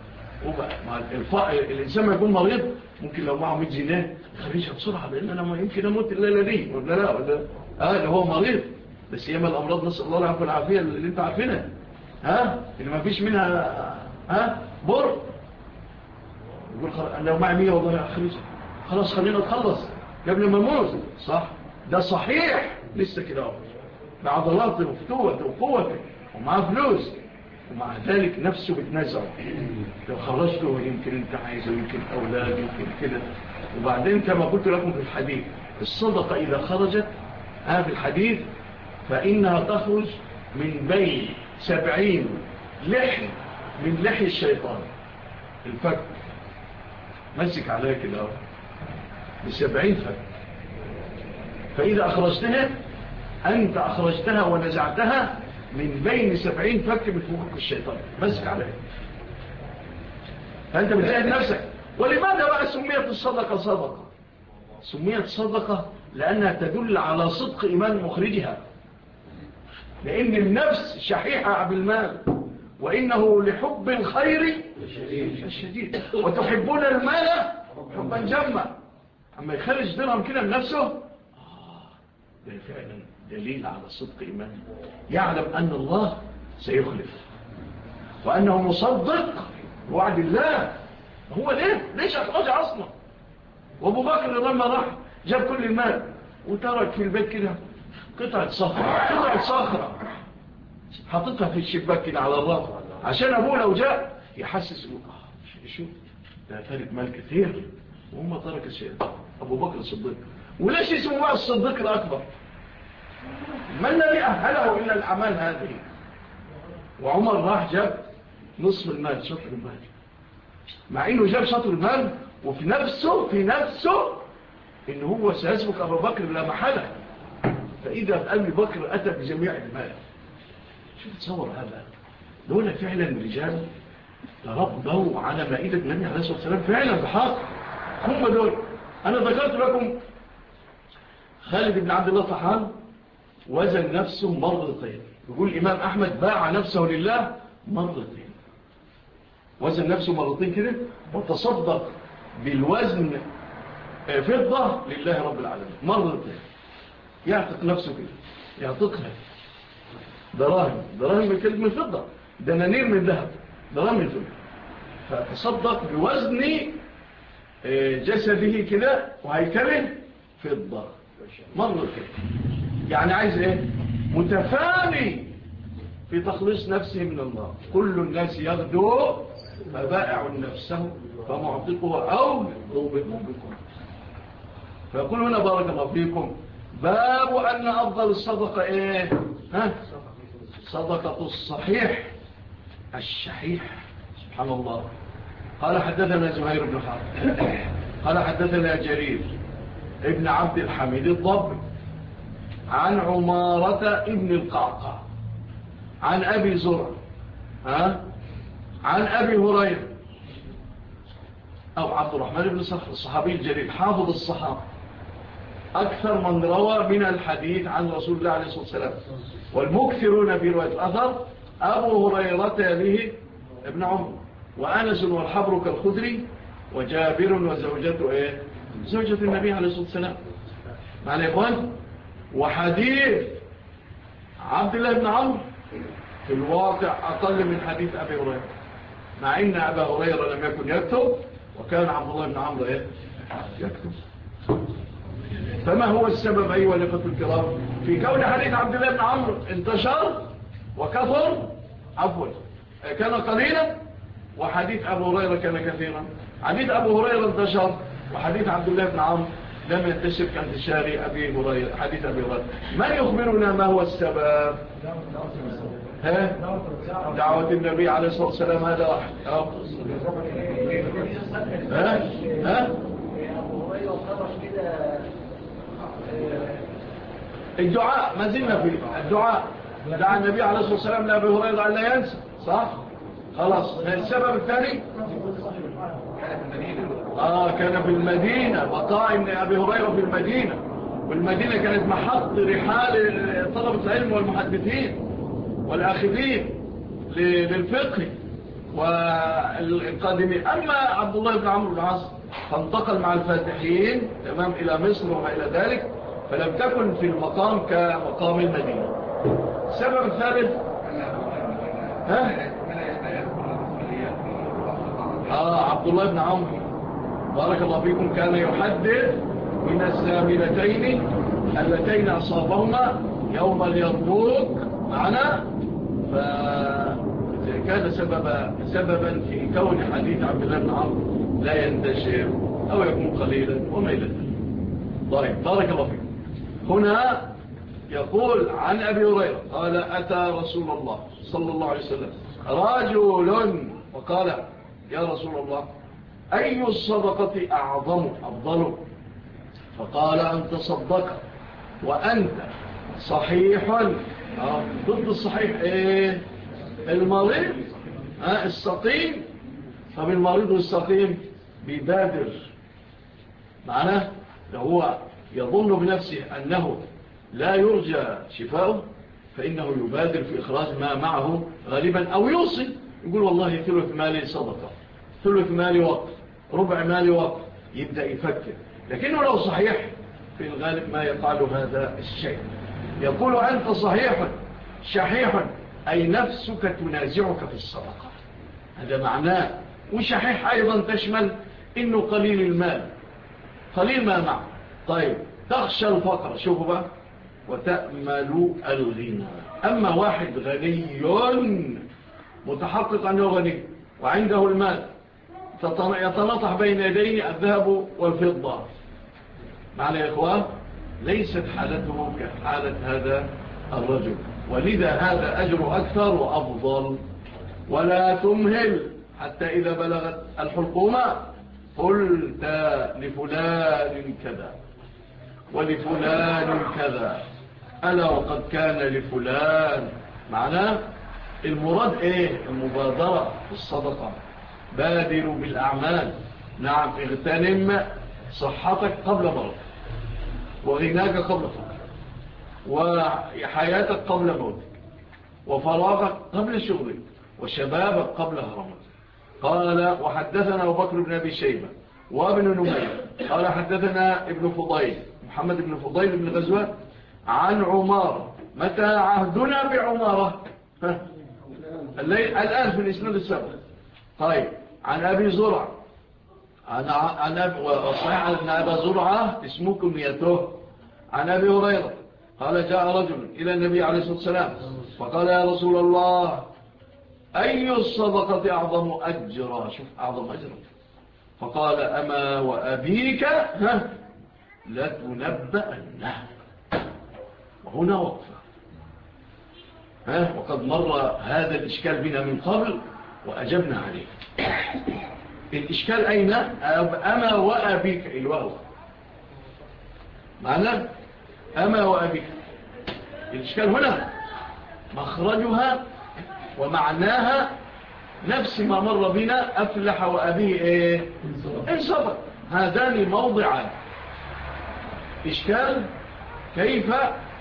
الإنسان ما يكون مريض ممكن لو معه 100 جنيه خريجها بسرعة لأن أنا ما يمكن أموت الليلة دي ولا لا ولا اللي هو مريض. بس ياما الأمراض نسأل الله العافية والعافية اللي انت عارفينها اللي ما فيش منها بر يقول لو معي 100 والله أخرجها خلاص خلينا نتخلص قبل ما نموت. صح، ده صحيح لسه كده بعضلاته وفتوته وقوته ومعاه فلوس ومع ذلك نفسه بتنزعه. لو خرجته يمكن انت عايزه يمكن أولاد يمكن كده. وبعدين كما قلت لكم في الحديث الصدقة إذا خرجت في الحديث فإنها تخرج من بين 70 لحي من لحي الشيطان. الفك مسك عليك الأرض ب70 فك، فإذا أخرجتها أنت أخرجتها ونزعتها من بين 70 فك من فوق الشيطان مسك عليك، فأنت بتجاهد نفسك. ولماذا بقى سميت الصدقة صدقة؟ سميت صدقة لأنها تدل على صدق إيمان مخرجها، لأن النفس شحيحة بالمال وإنه لحب الخير الشديد وتحبون المال حبا جما. أما يخرج درهم كده لنفسه ده فعلا دليل على صدق إيمان، يعلم أن الله سيخلف وأنه مصدق بوعد الله. هو ليش أخرج أصلا؟ وأبو بكر لما راح جاب كل المال وترك في البيت كده قطعة صخرة حطتها في الشباك كده على الرف عشان أبوه لو جاء يحسس شو ده تارك مال كثير وهم ترك الشيء. أبو بكر الصديق. وليش اسمه بقى الصديق الأكبر؟ ما الذي أهله إلا الأعمال هذه؟ وعمر راح جاب نصف المال شطر المال، مع إنه جاب شطر المال وفي نفسه إنه هو سيسبق أبو بكر لا محالة. فإذا أبي بكر أتى بجميع المال. شوف تصور هذا، دول فعلا رجال تربوا على مائدة النبي عليه الصلاة والسلام فعلا بحق. هم دول. أنا ذكرت لكم خالد بن عبد الله طحان وزن نفسه مرتين. يقول الإمام أحمد باع نفسه لله مرتين، وزن نفسه مرتين كده وتصدق بالوزن فضة لله رب العالمين مرتين. يعتق نفسه كده، يعتقها دراهم من كلمة فضة، دنانير من ذهب، دراهم من فضة. فتصدق بوزن جسده كده وهيكله فضة مرتين. يعني عايز ايه؟ متفاني في تخليص نفسه من الله. كل الناس يغدو فبائع نفسه فمعتقه أو موبقه. فيقول هنا بارك الله فيكم باب أن أفضل الصدقة إيه؟ صدقة الصحيح الشحيح. سبحان الله. قال حدثنا زهير بن حرب قال حدثنا جرير ابن عبد الحميد الضبي عن عمارة ابن القعقاع عن أبي زرع عن أبي هريرة أو عبد الرحمن بن صخر الصحابي الجليل حافظ الصحابة أكثر من روى من الحديث عن رسول الله عليه الصلاة والسلام. والمكثرون في رواية الأثر أبو هريرة به ابن عمر وأنس والحبر كالخدري وجابر وزوجته زوجة النبي عليه الصلاة والسلام. معنى يا إخوان وحديث عبد الله بن عمرو في الواقع أقل من حديث أبي هريرة، مع إن أبا هريرة لم يكن يكتب وكان عبد الله بن عمرو يكتب. فما هو السبب أيها الأخوة الكرام في كون حديث عبد الله بن عمرو انتشر وكثر كان قليلا، وحديث أبو هريرة كان كثيرا؟ حديث أبو هريرة انتشر وحديث عبد الله بن عمرو لم ينتشر كانتشار أبي هريرة. حديث أبي هريرة من يخبرنا ما هو السبب؟ دعوة النبي عليه الصلاة والسلام. هذا واحد. الدعاء ما زلنا فيه. الدعاء دعا النبي عليه الصلاة والسلام لأبي هريرة أن لا ينسى. صح؟ خلاص. السبب الثاني كان في المدينة، بقاء ابن أبي هريرة في المدينة، والمدينة كانت محط رحال طلبة العلم والمحدثين والآخذين للفقه والقادمين. أما عبد الله بن عمرو بن العاص فانتقل مع الفاتحين تمام إلى مصر وما إلى ذلك، فلم تكن في المقام كمقام المدينة. السبب الثالث عبد الله بن عمرو بارك الله فيكم كان يحدث من الزاملتين اللتين أصابهما يوم اليرموك معنا، فكان سببا في كون حديث عبد الله بن عمرو لا ينتشر أو يكون قليلا وما إلى ذلك. طيب بارك الله فيكم. هنا يقول عن أبي هريرة قال أتى رسول الله صلى الله عليه وسلم رجل وقال يا رسول الله أي الصدقة أعظم أفضل؟ فقال أن تصدق وأنت صحيح. ضد الصحيح إيه؟ المريض السقيم. طب المريض والسقيم بيبادر معناه لو هو يظن بنفسه أنه لا يرجى شفاؤه فإنه يبادر في إخراج ما معه غالبا، أو يوصي يقول والله ثلث مالي صدقة، ثلث مالي وقف، ربع مالي وقف، يبدأ يفكر. لكنه لو صحيح في الغالب ما يفعل هذا الشيء. يقول أنت صحيح شحيح أي نفسك تنازعك في الصدقة، هذا معناه. وشحيح أيضا تشمل إنه قليل المال، قليل ما معه. طيب تخشى الفقر، شوفوا بقى، وتأمل الغنى. أما واحد غني متحقق أنه غني وعنده المال يتنطح بين يديه الذهب والفضة، معنى يا إخوان ليست حالته كحالة هذا الرجل، ولذا هذا أجر أكثر وأفضل. ولا تمهل حتى إذا بلغت الحلقومة قلت لفلان كذا ولفلان كذا ألا وقد كان لفلان. معناه المراد إيه؟ المبادرة في الصدقة. بادروا بالأعمال. نعم، اغتنم صحتك قبل مرضك، وغناك قبل فقرك، وحياتك قبل موتك، وفراغك قبل شغلك، وشبابك قبل هرمك. قال وحدثنا أبو بكر بن أبي شيبة وابن نمير قال حدثنا ابن فضيل محمد بن فضيل بن غزوان عن عمارة. متى عهدنا بعمارة؟ الآن في الإسناد السابق. طيب عن أبي زرع وصحيح أن أبا زرعة اسمه كنيته. عن أبي هريرة قال جاء رجل إلى النبي عليه الصلاة والسلام فقال يا رسول الله أي الصدقة أعظم أجرا؟ شوف أعظم أجرا. فقال أما وأبيك لتنبأنه. وهنا وقفة. وقد مر هذا الإشكال بنا من قبل وأجبنا عليه. الإشكال أين؟ أما وأبيك الواو معنى أما وأبيك. الإشكال هنا مخرجها ومعناها نفس ما مر بنا أفلح وأبيه إيه؟ إن صدق. هذان موضعان. إشكال كيف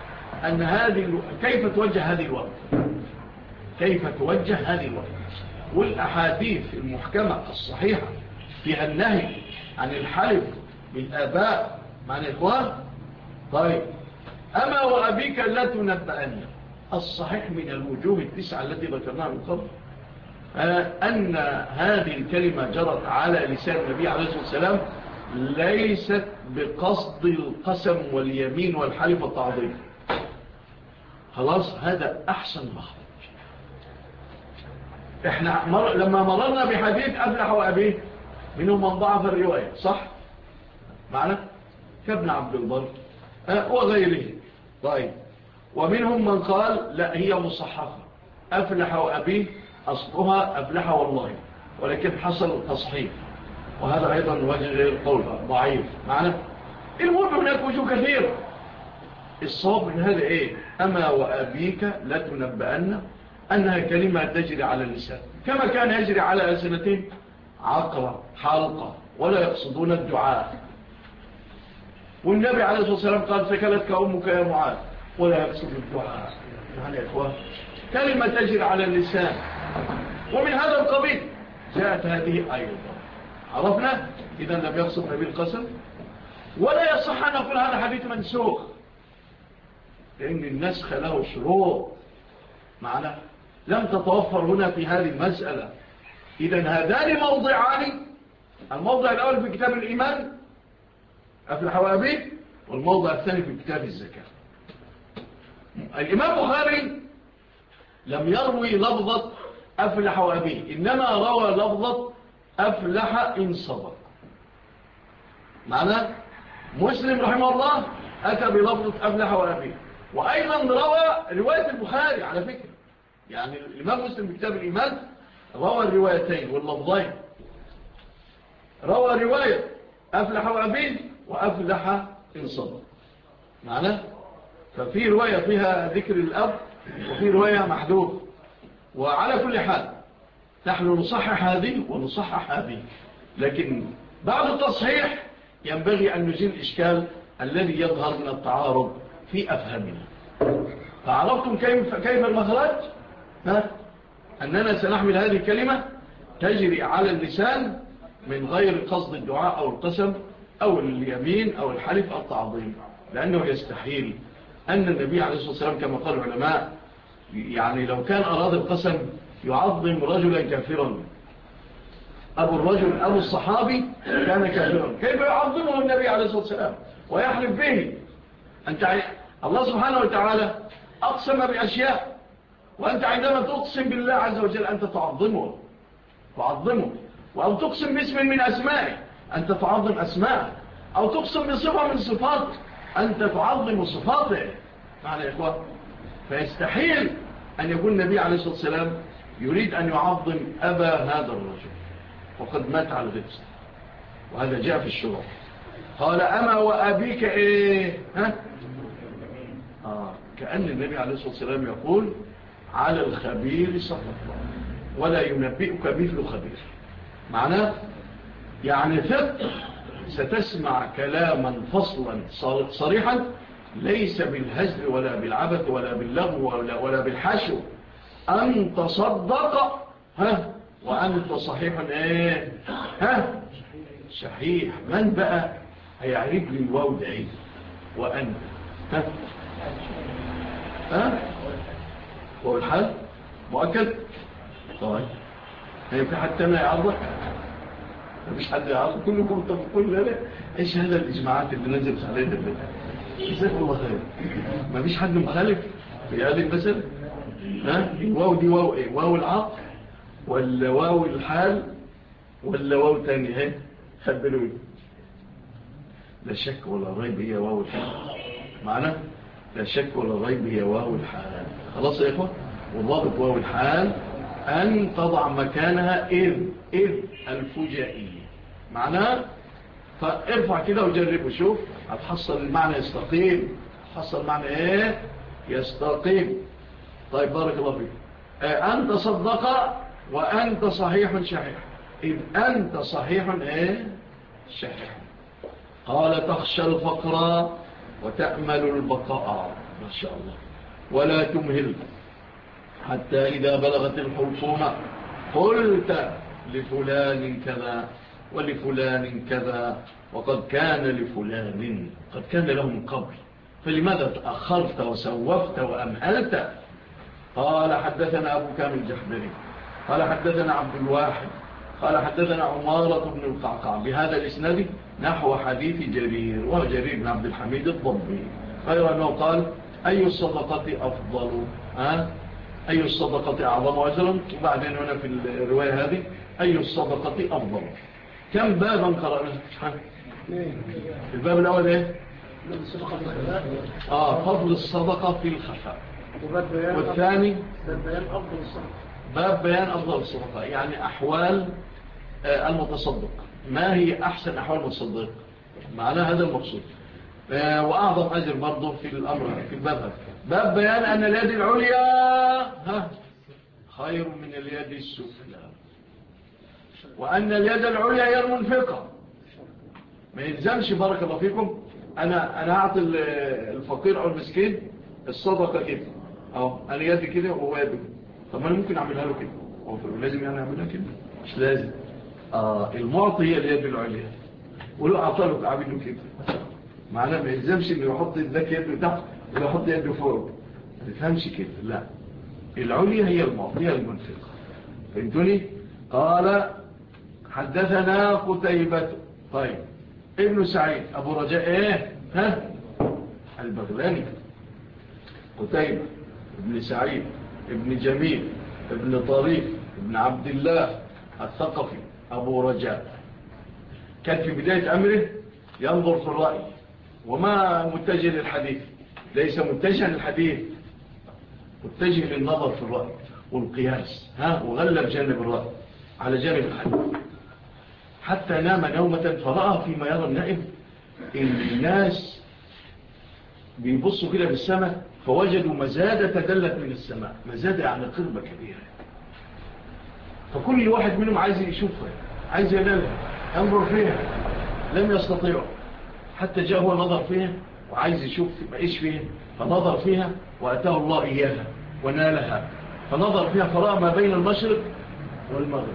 توجه هذه الوقت، كيف توجه هذه الوقت. والأحاديث المحكمة الصحيحة فيها النهي عن الحلف بالآباء مع الإخوان. طيب أما وأبيك لا تنبأن. الصحيح من الوجوه التسعة التي ذكرناها من قبل أن هذه الكلمة جرت على لسان النبي عليه الصلاة والسلام ليست بقصد القسم واليمين والحلف والتعظيم. خلاص هذا أحسن مخرج. احنا لما مررنا بحديث أفلح وأبيه منهم من ضعف الرواية صح معنا كابن عبد البر وغيره. طيب ومنهم من قال لا هي مصحفة أفلح وأبيه أصلها أفلح والله، ولكن حصل تصحيف، وهذا أيضا وجه غير قول ضعيف معنا. المهم هناك وجوه كثير. الصواب من هذا إيه؟ أما وأبيك لا تنبأن أنها كلمة تجري على اللسان كما كان يجري على ألسنتهم عقرة حلقة ولا يقصدون الدعاء. والنبي عليه الصلاة والسلام قال سكلتك أمك يا معاذ ولا يقصد الدعاء. يعني يا إخوان كلمة تجري على اللسان. ومن هذا القبيل جاءت هذه أيضا. عرفنا إذا لم يقصد نبي القسم. ولا يصح أن نقول هذا حديث منسوخ، لأن النسخ له شروط معنا لم تتوفر هنا في هذه المسألة. إذن هذان موضعان، الموضع الأول في كتاب الإيمان أفلح وأبي، والموضع الثاني في كتاب الزكاة. الإمام بخاري لم يروي لفظة أفلح وأبي، إنما روى لفظة أفلح إن صدق. معنى مسلم رحمه الله أتى بلفظة أفلح وأبي، وأيضا روى رواية البخاري على فكرة. يعني الإمام مسلم بكتاب الإيمان روى الروايتين واللفظين، روى رواية أفلح وأبي وأفلح إن صدق. معنى ففي رواية فيها ذكر الأب وفي رواية محذوف. وعلى كل حال نحن نصحح هذه ونصحح هذه، لكن بعد التصحيح ينبغي أن نزيل الإشكال الذي يظهر من التعارض في أفهمنا. فعرفتم كيف المخرج؟ أننا سنحمل هذه الكلمة تجري على اللسان من غير قصد الدعاء أو القسم أو اليمين أو الحلف أو التعظيم، لأنه يستحيل أن النبي عليه الصلاة والسلام كما قال العلماء يعني لو كان أراد القسم يعظم رجلا كافرا. أبو الصحابي كان كافرا، كيف يعظمه النبي عليه الصلاة والسلام ويحلف به؟ الله سبحانه وتعالى أقسم بأشياء، وأنت عندما تقسم بالله عز وجل أنت تعظمه، وأو تقسم باسم من أسمائه أنت تعظم أسماءه، أو تقسم بصفة من صفات أنت تعظم صفاته. معنى يا إخوة فيستحيل أن يكون النبي عليه الصلاة والسلام يريد أن يعظم أبا هذا الرجل وقد مات على الغبس، وهذا جاء في الشروع. قال أما وأبيك إيه؟ كأن النبي عليه الصلاة والسلام يقول على الخبير صدق ولا ينبئك مثل خبير. معناه يعني ثق ستسمع كلاما فصلا صريحا ليس بالهزل ولا بالعبث ولا باللغو ولا بالحشو. أنت صدق وأنت صحيح إيه؟ شحيح. من بقى هيعرف لي الواو ده إيه؟ وأنت هو الحال مؤكد. طيب هي في حد تاني يعرضك؟ مفيش حد يعرض، كلكم تقول لا ايش هذا الإجماعات اللي نزلت علينا ده؟ جزاك الله خير. مفيش حد مخالف في هذه المسألة. الواو دي واو ايه؟ واو العقل ولا واو الحال ولا واو تاني؟ هي خبروا لي. لا شك ولا ريب هي واو الحال. معنا لا شك ولا ريب هي واو الحال. خلاص يا اخوة. والضابط واو الحال أن تضع مكانها إذ الفجائية. معناه فارفع كده وجرب وشوف هتحصل المعنى يستقيم. هتحصل المعنى ايه؟ يستقيم. طيب بارك الله فيك. أنت صدق وأنت صحيح شحيح. إذ أنت صحيح ايه؟ شحيح. قال تخشى الفقر وتأمل البقاء. ما شاء الله. ولا تمهل حتى إذا بلغت الحلقومة قلت لفلان كذا ولفلان كذا وقد كان لفلان قد كان له من قبل، فلماذا تأخرت وسوفت وأمهلت؟ قال حدثنا أبو كامل الجحدري قال حدثنا عبد الواحد قال حدثنا عمارة بن القعقاع بهذا الإسناد نحو حديث جرير، وهو جرير بن عبد الحميد الضبي، غير أنه قال أي الصدقة أفضل؟ أي الصدقة أعظم أجرا؟ وبعدين هنا في الرواية هذه أي الصدقة أفضل. كم بابا قرأنا؟ الباب الأول إيه؟ فضل الصدقة في الخفاء. والثاني باب بيان أفضل الصدقة، يعني أحوال المتصدق، ما هي أحسن أحوال المتصدق، معنى هذا المقصود. وأعظم أجر برضه في الأمر في الباب هذا. باب بيان أن اليد العليا خير من اليد السفلى، وأن اليد العليا هي المنفقة. ما يلزمش بارك الله فيكم أنا أعطي الفقير أو المسكين الصدقة كده، أنا يدي كده وهو يدي كده. طب أنا ممكن أعملها له كده، لازم يعني أعملها كده؟ مش لازم. المعطي هي اليد العليا، ولو أعطاله أعمل له كده. معناه ما يلزمش إنه يحط ذاك يده تحت ولا يحط يده فوق، ما تفهمش كده. لا، العليا هي المعطية المنفقة. فهمتوني؟ قال حدثنا قتيبة. طيب، ابن سعيد أبو رجاء البغلاني. قتيبة ابن سعيد ابن جميل ابن طريف ابن عبد الله الثقفي أبو رجاء. كان في بداية أمره ينظر في الرأي، وما متجه للحديث، ليس متجه للحديث، متجه للنظر في الرأي والقياس، وغلب جانب الرأي على جانب الحديث، حتى نام نومة فرأى فيما يرى النائم إن الناس بيبصوا كده بالسماء، فوجدوا مزادة تدلت من السماء. مزادة يعني قربة كبيرة، فكل واحد منهم عايز يشوفها، عايز ينالها، ينظر فيها، لم يستطيع. حتى جاء هو نظر فيها وعايز يشوف ايش فيها، فنظر فيها وأتاه الله إياها ونالها. فنظر فيها فرأى ما بين المشرق والمغرب.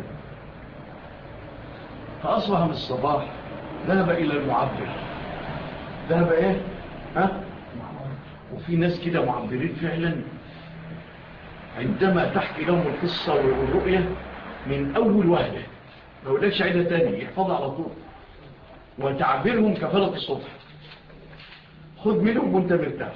فأصبح من الصباح ذهب إلى المعبر. ذهب إيه؟ وفي ناس كده معبرين فعلا، عندما تحكي لهم القصة والرؤية من أول وهلة، ما أقولكش عيدها تاني، يحفظها على طول، وتعبيرهم كفلق الصبح. خذ منهم وانت مرتاح،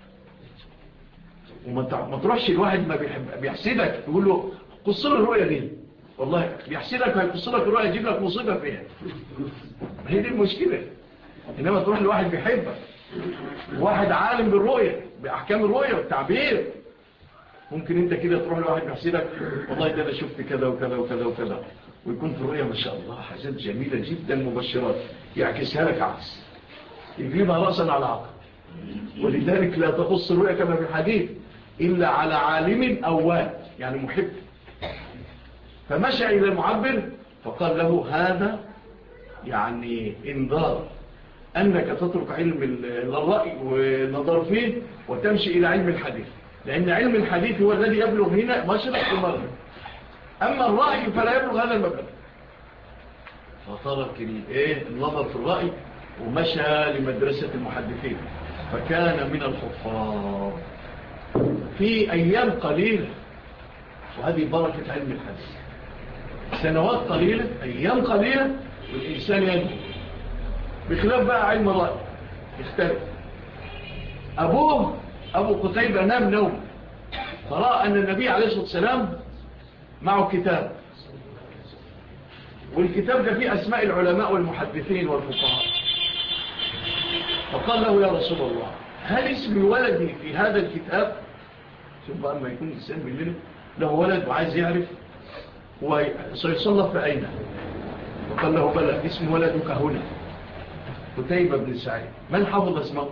وما تروحش الواحد ما بيحسدك تقول له قص له الرؤية دي، والله بيحسدك ويقص لك الرؤية يجيب لك مصيبة فيها. هي دي المشكلة. إنما تروح لواحد بيحبك، واحد عالم بالرؤية بأحكام الرؤية والتعبير، ممكن انت كده تروح لواحد بيحسدك والله ده انا شفت كذا وكذا وكذا وكذا، ويكون في الرؤية ما شاء الله حاجات جميلة جدا مبشرات، يعكسها لك عكس، يجيبها رأسا على عقل. ولذلك لا تقص الرؤية كما في الحديث إلا على عالم أواب، يعني محب. فمشى إلى المعبر فقال له هذا يعني انذار أنك تترك علم الرأي والنظر فيه وتمشي إلى علم الحديث، لأن علم الحديث هو الذي يبلغ هنا مشرق ومغرب، أما الرأي فلا يبلغ هذا المبلغ. فترك النظر في الرأي ومشى لمدرسة المحدثين، فكان من الحفاظ في أيام قليلة. وهذه بركة علم الحديث، سنوات قليلة، أيام قليلة، والإنسان ينجو. بخلاف بقى علم الرأي يختلف. أبو قتيبة نام نوم، فرأى أن النبي عليه الصلاة والسلام معه كتاب، والكتاب ده فيه أسماء العلماء والمحدثين والفقهاء. فقال له يا رسول الله هل اسم ولدي في هذا الكتاب؟ شوف بقى ما يكون الإنسان مننا له ولد وعايز يعرف هو سيصنف في أين. فقال له بلى اسم ولدك هنا قتيبة بن سعيد. من حفظ اسمه؟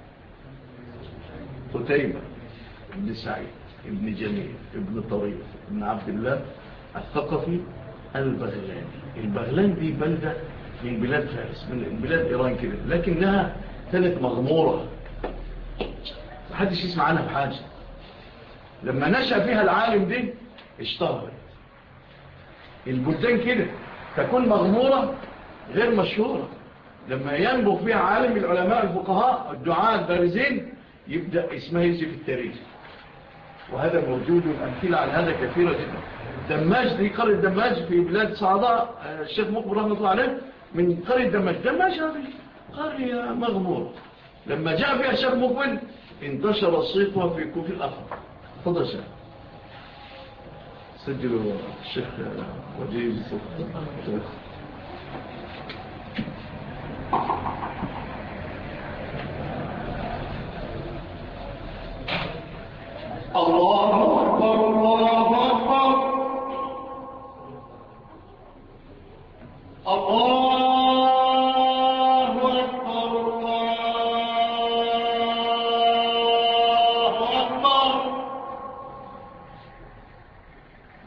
قتيبة بن سعيد ابن جميل ابن طريف ابن عبد الله الثقفي البغلاني. البغلان دي بلدة من بلاد فارس، من بلاد إيران كده، لكنها كانت مغمورة، محدش يسمع عنها بحاجة. لما نشأ فيها العالم دي اشتهرت. البلدان كده تكون مغمورة غير مشهورة، لما ينبغ فيها عالم العلماء الفقهاء الدعاء البارزين يبدأ اسمها يجي في التاريخ. وهذا موجود، والأمثلة على هذا كثيرة جدا. دماج دي قرية دماج في بلاد صعداء، الشيخ مقبل رحمة الله عليه من قرية دماج. دماج هذه قرية مغمورة، لما جاء فيها الشيخ مقبل انتشر صيتها في كوف الأخر. تفضل شيخ. سجلوا الشيخ وجيز الله أكبر الله أكبر الله أكبر الله أكبر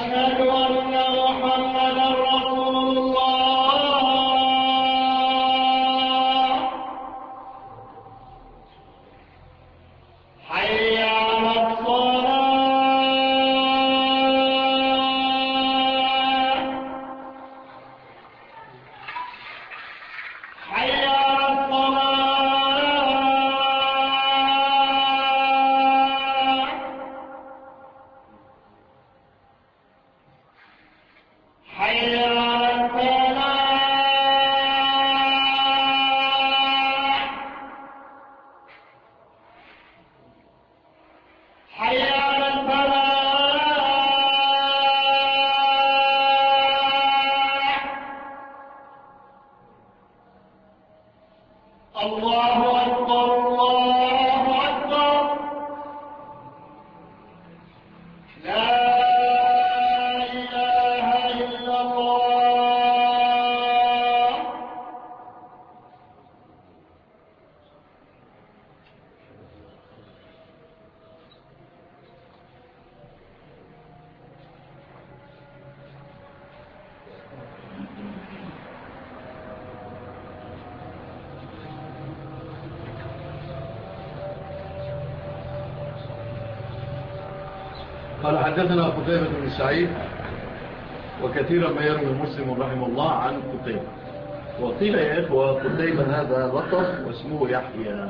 قال حدثنا قتيبة بن سعيد وكثيرا ما يروي مسلم رحمه الله عن قتيبة. وقيل يا إخوة قتيبة هذا لقب واسمه يحيى.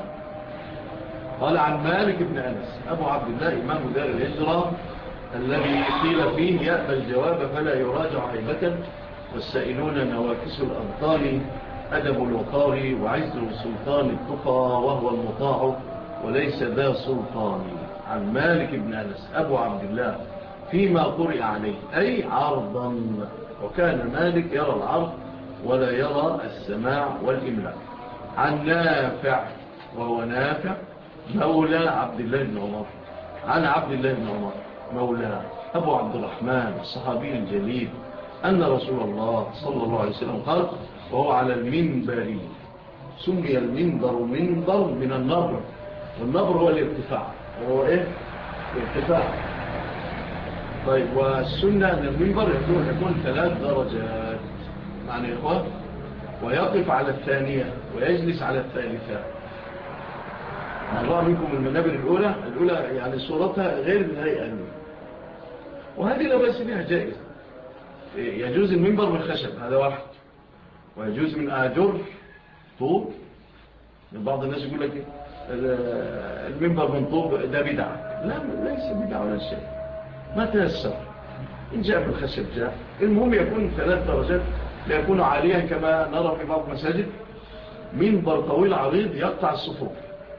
قال عن مالك بن أنس أبو عبد الله إمام دار الهجرة الذي قيل فيه يأبى الجواب فلا يراجع هيبة والسائلون نواكس الأبطال أدب الوقار وعز سلطان التقى وهو المطاع وليس ذا سلطان. عن مالك بن أنس أبو عبد الله فيما قرئ عليه أي عرضا، وكان مالك يرى العرض ولا يرى السماع والإملاء. عن نافع وهو نافع مولى عبد الله بن عمر عن عبد الله بن عمر مولى أبو عبد الرحمن الصحابي الجليل أن رسول الله صلى الله عليه وسلم قال وهو على المنبر. سمي المنبر منبر من النبر، والنبر هو الارتفاع، وهو إيه؟ الارتفاع. طيب والسنة أن المنبر يكون 3 درجات معنى يا إخوة، ويقف على الثانية ويجلس على الثالثة. الله منكم المنابر الأولى يعني صورتها غير من هيئة أنه، وهذه لا بأس بها جائزة. يجوز المنبر من خشب هذا واحد، ويجوز من آجر طوب. من بعض الناس يقول لك المنبر من طوب ده بدعة. لا ليس بدعة ولا شيء، ما تيسر. إن جاء من خشب جاء. المهم يكون 3 درجات ليكون عاليا كما نرى في بعض المساجد منبر طويل عريض يقطع الصفوف،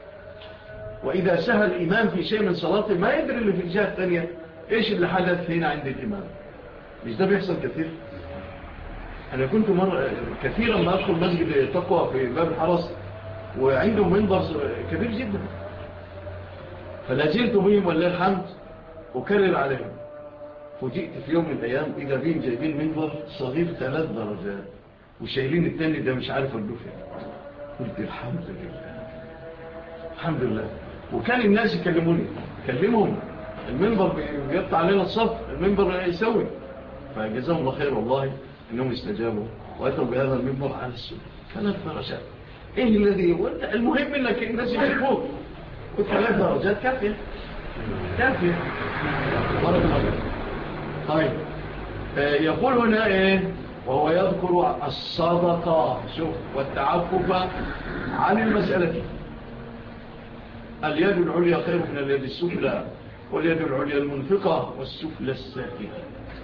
وإذا سهى الإمام في شيء من صلاته ما يدري اللي في الجهة الثانية إيش اللي حدث هنا عند الإمام. مش ده بيحصل كثير؟ أنا كنت كثيرا ما أدخل مسجد تقوى في باب الحرس وعندهم منبر كبير جدا، فلازلت بهم والله الحمد أكرر عليهم. فجئت في يوم من الأيام إذا بهم جايبين منبر صغير 3 درجات وشايلين التاني ده مش عارف أدوفه. قلت الحمد لله الحمد لله. وكان الناس يكلموني كلمهم المنبر بيقطع علينا الصف، المنبر يسوي. فجزاهم الله خير والله انهم استجابوا واتوا بهذا المنبر على السنة 3 درجات. ايه الذي المهم انك الناس يشوفوك، و3 درجات كافيه كافيه. بارك الله. طيب يقول هنا ايه وهو يذكر الصدقة شوف والتعفف عن المسألة. اليد العليا خير من اليد السفلى، واليد العليا المنفقة والسفلى الساكنة.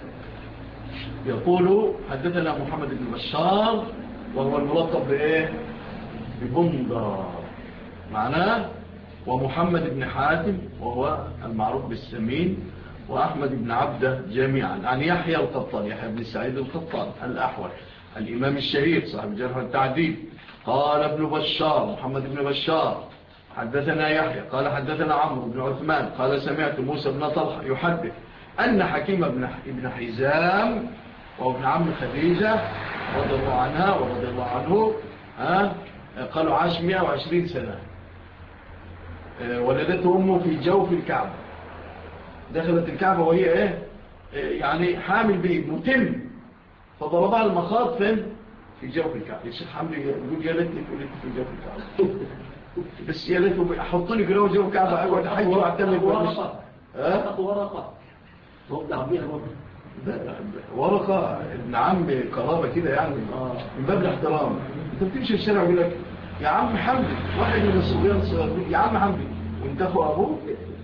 يقول حدثنا محمد بن بشار وهو الملقب بإيه؟ ببندر معناه، ومحمد بن حاتم وهو المعروف بالسمين، وأحمد بن عبده جميعا. عن يحيى القطان يحيى بن سعيد القطان الأحول الإمام الشهير صاحب الجرح والتعديل. قال ابن بشار محمد بن بشار حدثنا يحيى قال حدثنا عمرو بن عثمان قال سمعت موسى بن طلحة يحدث أن حكيم بن حزام وابن عم خديجة رضي الله عنها ورضي الله عنه قالوا عاش 120 سنة. ولدته أمه في جوف الكعبة، دخلت الكعبة وهي إيه يعني حامل بيه متم، فضربها المخاط فين؟ في جوف الكعب. الشيخ حمدي يقول يا ليتني اتولدت في جوف الكعب، بس يا ليتني حطوني في جوف الكعب اقعد احج واعتمد ورقه وضع بيها ورقه ابن عم قرابه كده يعني من باب الاحترام. انت بتمشي في الشارع ويقول لك يا عم حمدي، واحد من الصبيان الصغيرين يا عم حمدي، وانت اخو ابوه.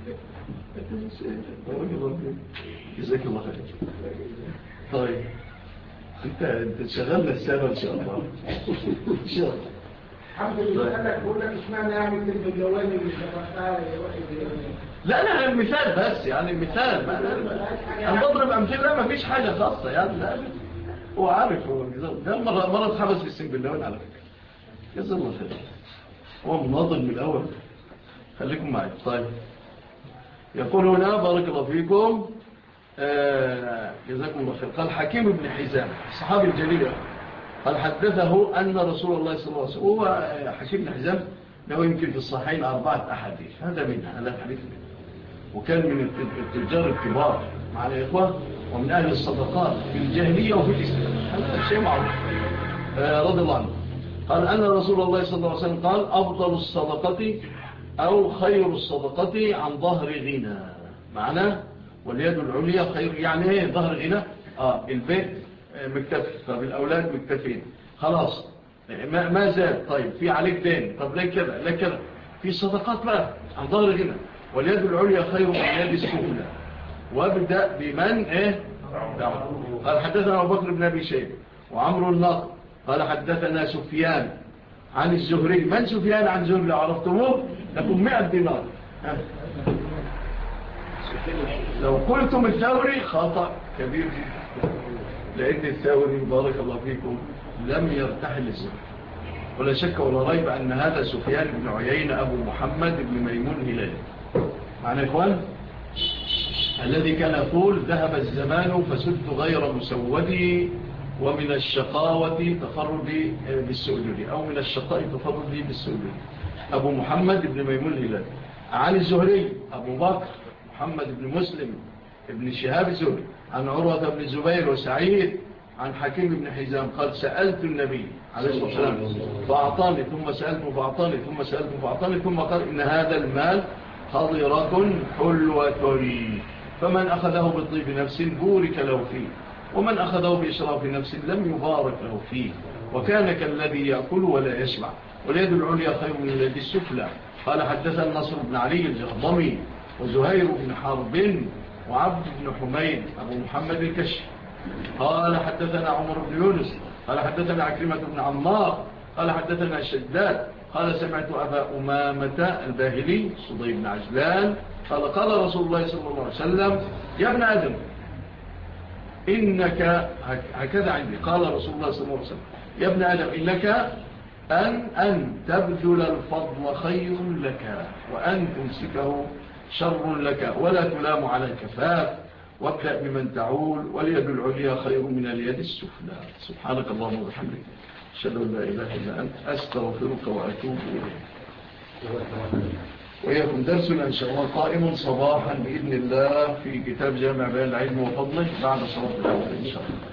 جزاك الله خير. طيب انت شغلنا السنة ان شاء الله. ان شاء الله. الحمد لله. قال لك بقول لك اشمعنى يعني كلمة الجوانب اللي شرحتها لا مثال بس، يعني مثال. انا بضرب امثله ما فيش حاجه خاصه يعني. لا هو عارف، هو ده مره اتحبس في السنبلاوين على فكره. جزاه الله خير. هو مناضل من الاول. خليكم معي. طيب يقول هنا بارك الله فيكم جزاكم الله خير. قال حكيم بن حزام الصحابي الجليل قال حدثه أن رسول الله صلى الله عليه وسلم، هو حكيم بن حزام له يمكن في الصحيحين 4 أحاديث، هذا الحديث منه، وكان من التجار الكبار مع الإخوة ومن أهل الصدقات في الجاهلية وفي الإسلام، هذا شيء معروف رضي الله عنه. قال أن رسول الله صلى الله عليه وسلم قال أفضل الصدقة أو خير الصدقة عن ظهر غنى. معناه واليد العليا خير، يعني ايه ظهر غنى؟ البيت مكتفي، طب الأولاد مكتفين، خلاص ما زال. طيب في عليك دين، طب ليه كذا ليه كذا، في صدقات بقى عن ظهر غنى. واليد العليا خير من اليد السفلى. وابدأ بمن قال حدثنا أبو بكر بن أبي شيبة وعمرو الناقد قال حدثنا سفيان عن الزهري. من سفيان عن زهري لو عرفتموه لكم 100 دينار. لو قلتم الثوري خطأ كبير جدا، لأن الثوري بارك الله فيكم لم يرتحل الزهري، ولا شك ولا ريب أن هذا سفيان بن عيينة أبو محمد بن ميمون هلالي. معنى إخوان الذي كان يقول ذهب الزمان فسدت غير مسودي، ومن الشقاوة تفردي بالسؤددي، أو من الشقاء تفردي بالسؤددي. أبو محمد بن ميمون هلالي. عن الزهري أبو بكر محمد بن مسلم ابن شهاب الزهري عن عروة بن الزبير وسعيد عن حكيم بن حزام قال سألت النبي عليه الصلاة والسلام فأعطاني، ثم سألته فأعطاني، ثم سألته فأعطاني، ثم قال إن هذا المال خضرة حلوة، فمن أخذه بطيب نفس بورك له فيه، ومن أخذه بإشراف نفس لم يبارك له فيه، وكان كالذي يأكل ولا يشبع، واليد العليا خير من اليد السفلى. قال حدثنا النصر بن علي الجهضمي وزهير بن حرب وعبد بن حميد أبو محمد الكشف قال حدثنا عمر بن يونس قال حدثنا عكرمة بن عمار قال حدثنا شداد قال سمعت أبا أمامة الباهلي صدي بن عجلان قال قال رسول الله صلى الله عليه وسلم يا ابن آدم إنك هكذا عندي، قال رسول الله صلى الله عليه وسلم يا ابن آدم إنك أن تبذل الفضل خير لك، وأن تمسكه شر لك، ولا تلام على الكفاف، وابدأ بمن تعول، واليد العليا خير من اليد السفلى. سبحانك اللهم وبحمدك أشهد أن لا إله إلا أنت أستغفرك وأتوب إليك. ويكون درسنا إن شاء الله قائم صباحا بإذن الله في كتاب جامع بيان العلم وفضله بعد صلاة العصر إن شاء الله.